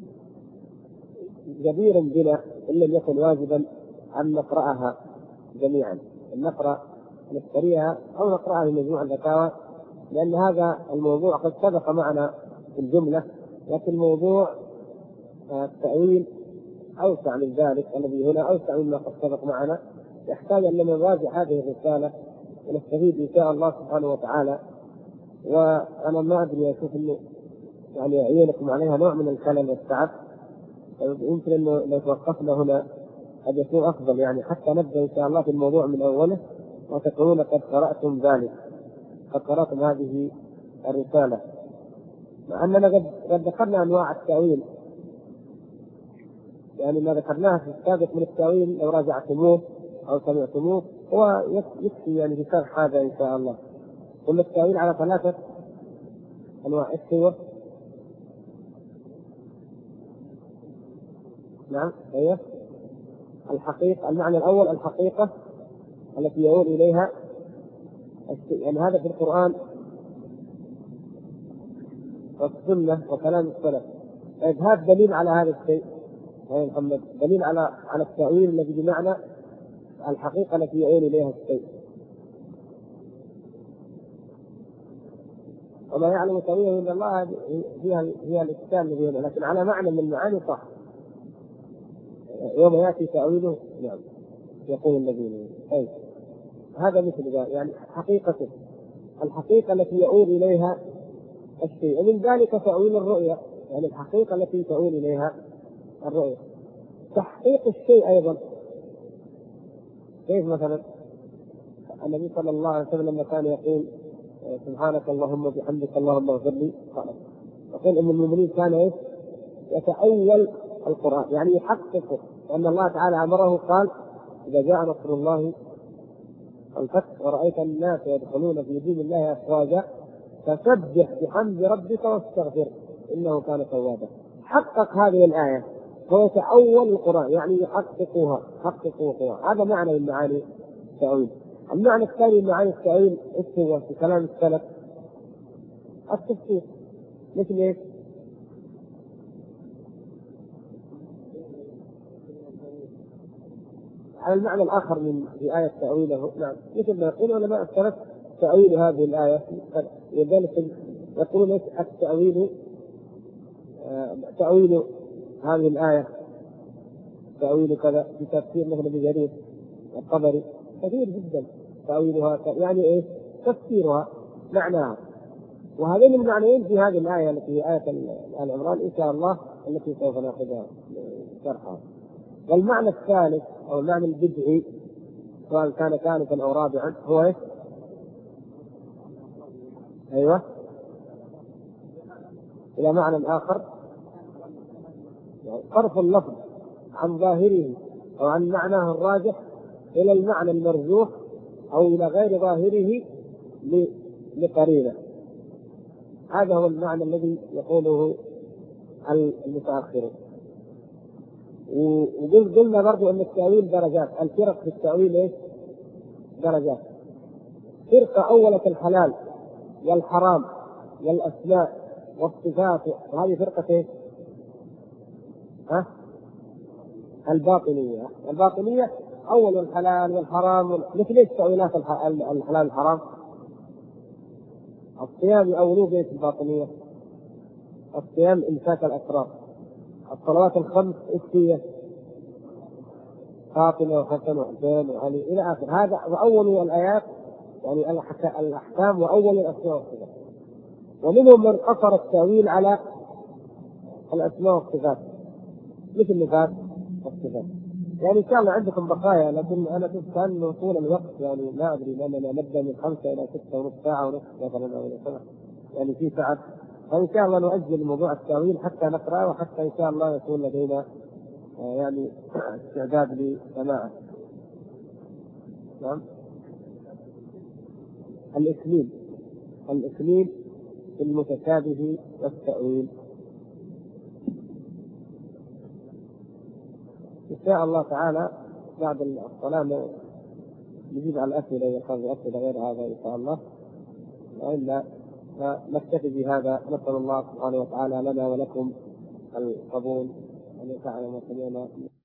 جدير بنا إن لم يكن واجبا أن نقرأها جميعا، أن نقرأ نشتريها أو نقرأها في مجموع الفتاوى، لأن هذا الموضوع قد سبق معنا في الجملة، لكن موضوع التأويل أوسع من ذلك، الذي هنا أوسع مما قد سبق معنا، يحتاج أن نراجع هذه الرسالة ونستفيد إن شاء الله سبحانه وتعالى. وأنا ما أدري، أشوف إنه يعني يعينكم عليها نوع من الكلل والتعب، يمكن إنه لو توقفنا هنا قد يكون أفضل، يعني حتى نبدأ إن شاء الله في الموضوع من أوله وتكونون قد قرأتم ذلك، قد قرأتم هذه الرسالة. مع أننا قد ذكرنا أنواع التأويل، يعني ما ذكرناها في السابق من التأويل لو راجعتموه أو سمعتموه هو يكفي يعني في شرح هذا إن شاء الله. قلنا التأويل على 3 أنواع. هو نعم هي الحقيقة، المعنى الأول الحقيقة التي يقول إليها يعني هذا في القرآن والسنة وكلام السلف. هذا دليل على هذا الشيء يا محمد، دليل على التأويل الذي بمعنى الحقيقة التي يقول إليها الشيء. وما يعلم تأويله إلا الله، هي الإشكال الذي هنا، لكن على معنى من المعاني صح. يوم يأتي تأويله نعم يقول الذين هذا مثل ذلك، يعني حقيقته الحقيقة التي يؤول إليها الشيء. ومن ذلك تأويل الرؤيا، يعني الحقيقة التي تؤول إليها الرؤيا. تحقيق الشيء أيضا، كيف مثلا النبي صلى الله عليه وسلم لما كان يقول سبحانك اللهم وبحمدك اللهم اغفر لي، وقال ان المؤمنين كان يتأول القرآن، يعني يحققه، لأن الله تعالى أمره قال: إذا جاء نصر الله والفتح ورأيت الناس يدخلون في دين الله أفواجا فسبح بحمد ربك واستغفره إنه كان توابا. حقق هذه الآية، هو يتأول القرآن يعني يحققوها. هذا معنى من معاني التأويل. المعنى الثاني من معاني التأويل هو في كلام السلف التفسير. مثل ايش؟ على المعنى الآخر من في آية تأويله، نعم، مثل ما يقول علماء السلف تأويل هذه الآية، لذلك يقولون التأويل تأويل هذه الآية، تأويل كذا في تفسير مثل ابن جرير الطبري كثير جدا تأويلها، يعني ايه؟ تفسيرها معناها. وهذين المعنيين في هذه الآية التي هي آية آل عمران إن شاء الله التي سوف نأخذها شرحها. والمعنى الثالث أو المعنى البدعي سواء كان ثالثا أو رابعا هو ايش؟ أيوه، إلى معنى آخر، صرف اللفظ عن ظاهره أو عن معناه الراجح إلى المعنى المرجوح أو إلى غير ظاهره لقرينة. هذا هو المعنى الذي يقوله المتأخرون. وقلنا برضو أن التأويل درجات، الفرق في التأويل إيش؟ درجات. فرقة أولة الحلال والحرام والأسماء والصفات، وهذه فرقة إيش؟ الباطنية أول الحلال والحرام. مثل إيش تأويلات الحلال والحرام؟ الصيام يأولوه بيت الباطنية، الصيام إمساك الأسرار، الصلوات الخمس هي فاطمة وحسن وحسين وعلي إلى آخر. هذا وأول الآيات يعني الأحكام وأول الأسماء والصفات. ومنهم من قصر التأويل على الأسماء والصفات مثل نفاس والصفات. يعني إن شاء الله عندكم بقايا، لكن أنا كنت كأنه طول الوقت يعني لا أدري، لأننا نبدأ من 5 إلى 6.5 ساعة ونصف مثلا أو 7 يعني في ساعة. فإن شاء الله نؤجل موضوع التأويل حتى نقرأ وحتى إن شاء الله يكون لدينا يعني استعداد لسماعه. نعم. الإكليل في المتشابه والتأويل. إن شاء الله تعالى بعد الصلاة نجيب على الأسئلة يقال أسئلة غير هذا إن شاء الله، وإلا نكتفي بهذا. نسأل الله سبحانه وتعالى لنا ولكم القبول أن ينفعنا ما سمعنا.